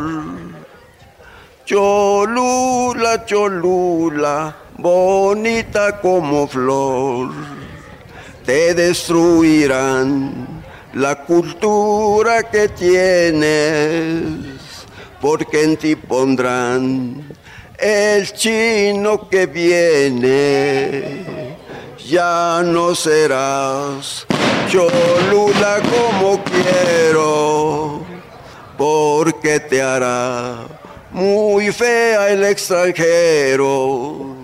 Cholula, Cholula, bonita como flor. Te destruirán la cultura que tienes, porque en ti pondrán el chino que viene. Ya no serás Cholula como quiero, porque te hará muy fea el extranjero.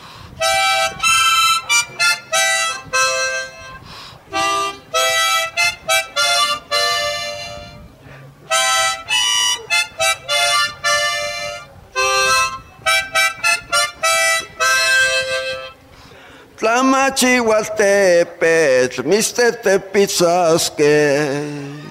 Tlamachihualtepetl, mistetepitzasque.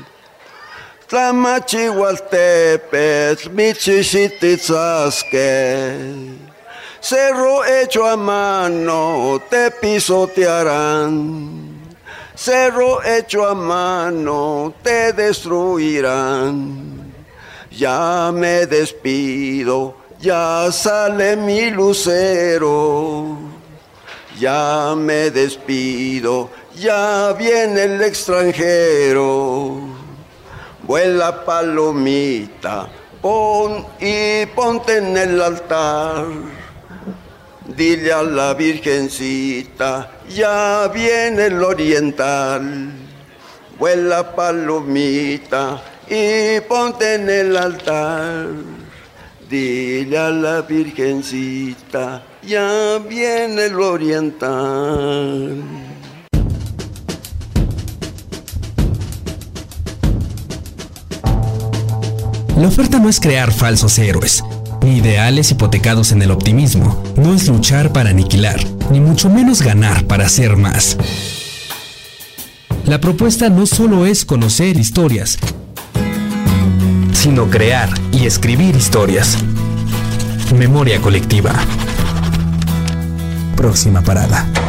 Tlamachihualtepetl, michichititzasque. Cerro hecho a mano te pisotearán. cerro hecho a mano te destruirán. Ya me despido, ya sale mi lucero. Ya me despido, ya viene el extranjero. Vuela palomita, pon y ponte en el altar. Dile a la Virgencita, ya viene el oriental. Vuela palomita y ponte en el altar. Dile a la Virgencita, ya viene el oriental. La oferta no es crear falsos héroes, ni ideales hipotecados en el optimismo. No es luchar para aniquilar, ni mucho menos ganar para hacer más. La propuesta no solo es conocer historias, sino crear y escribir historias. Memoria colectiva. Próxima parada.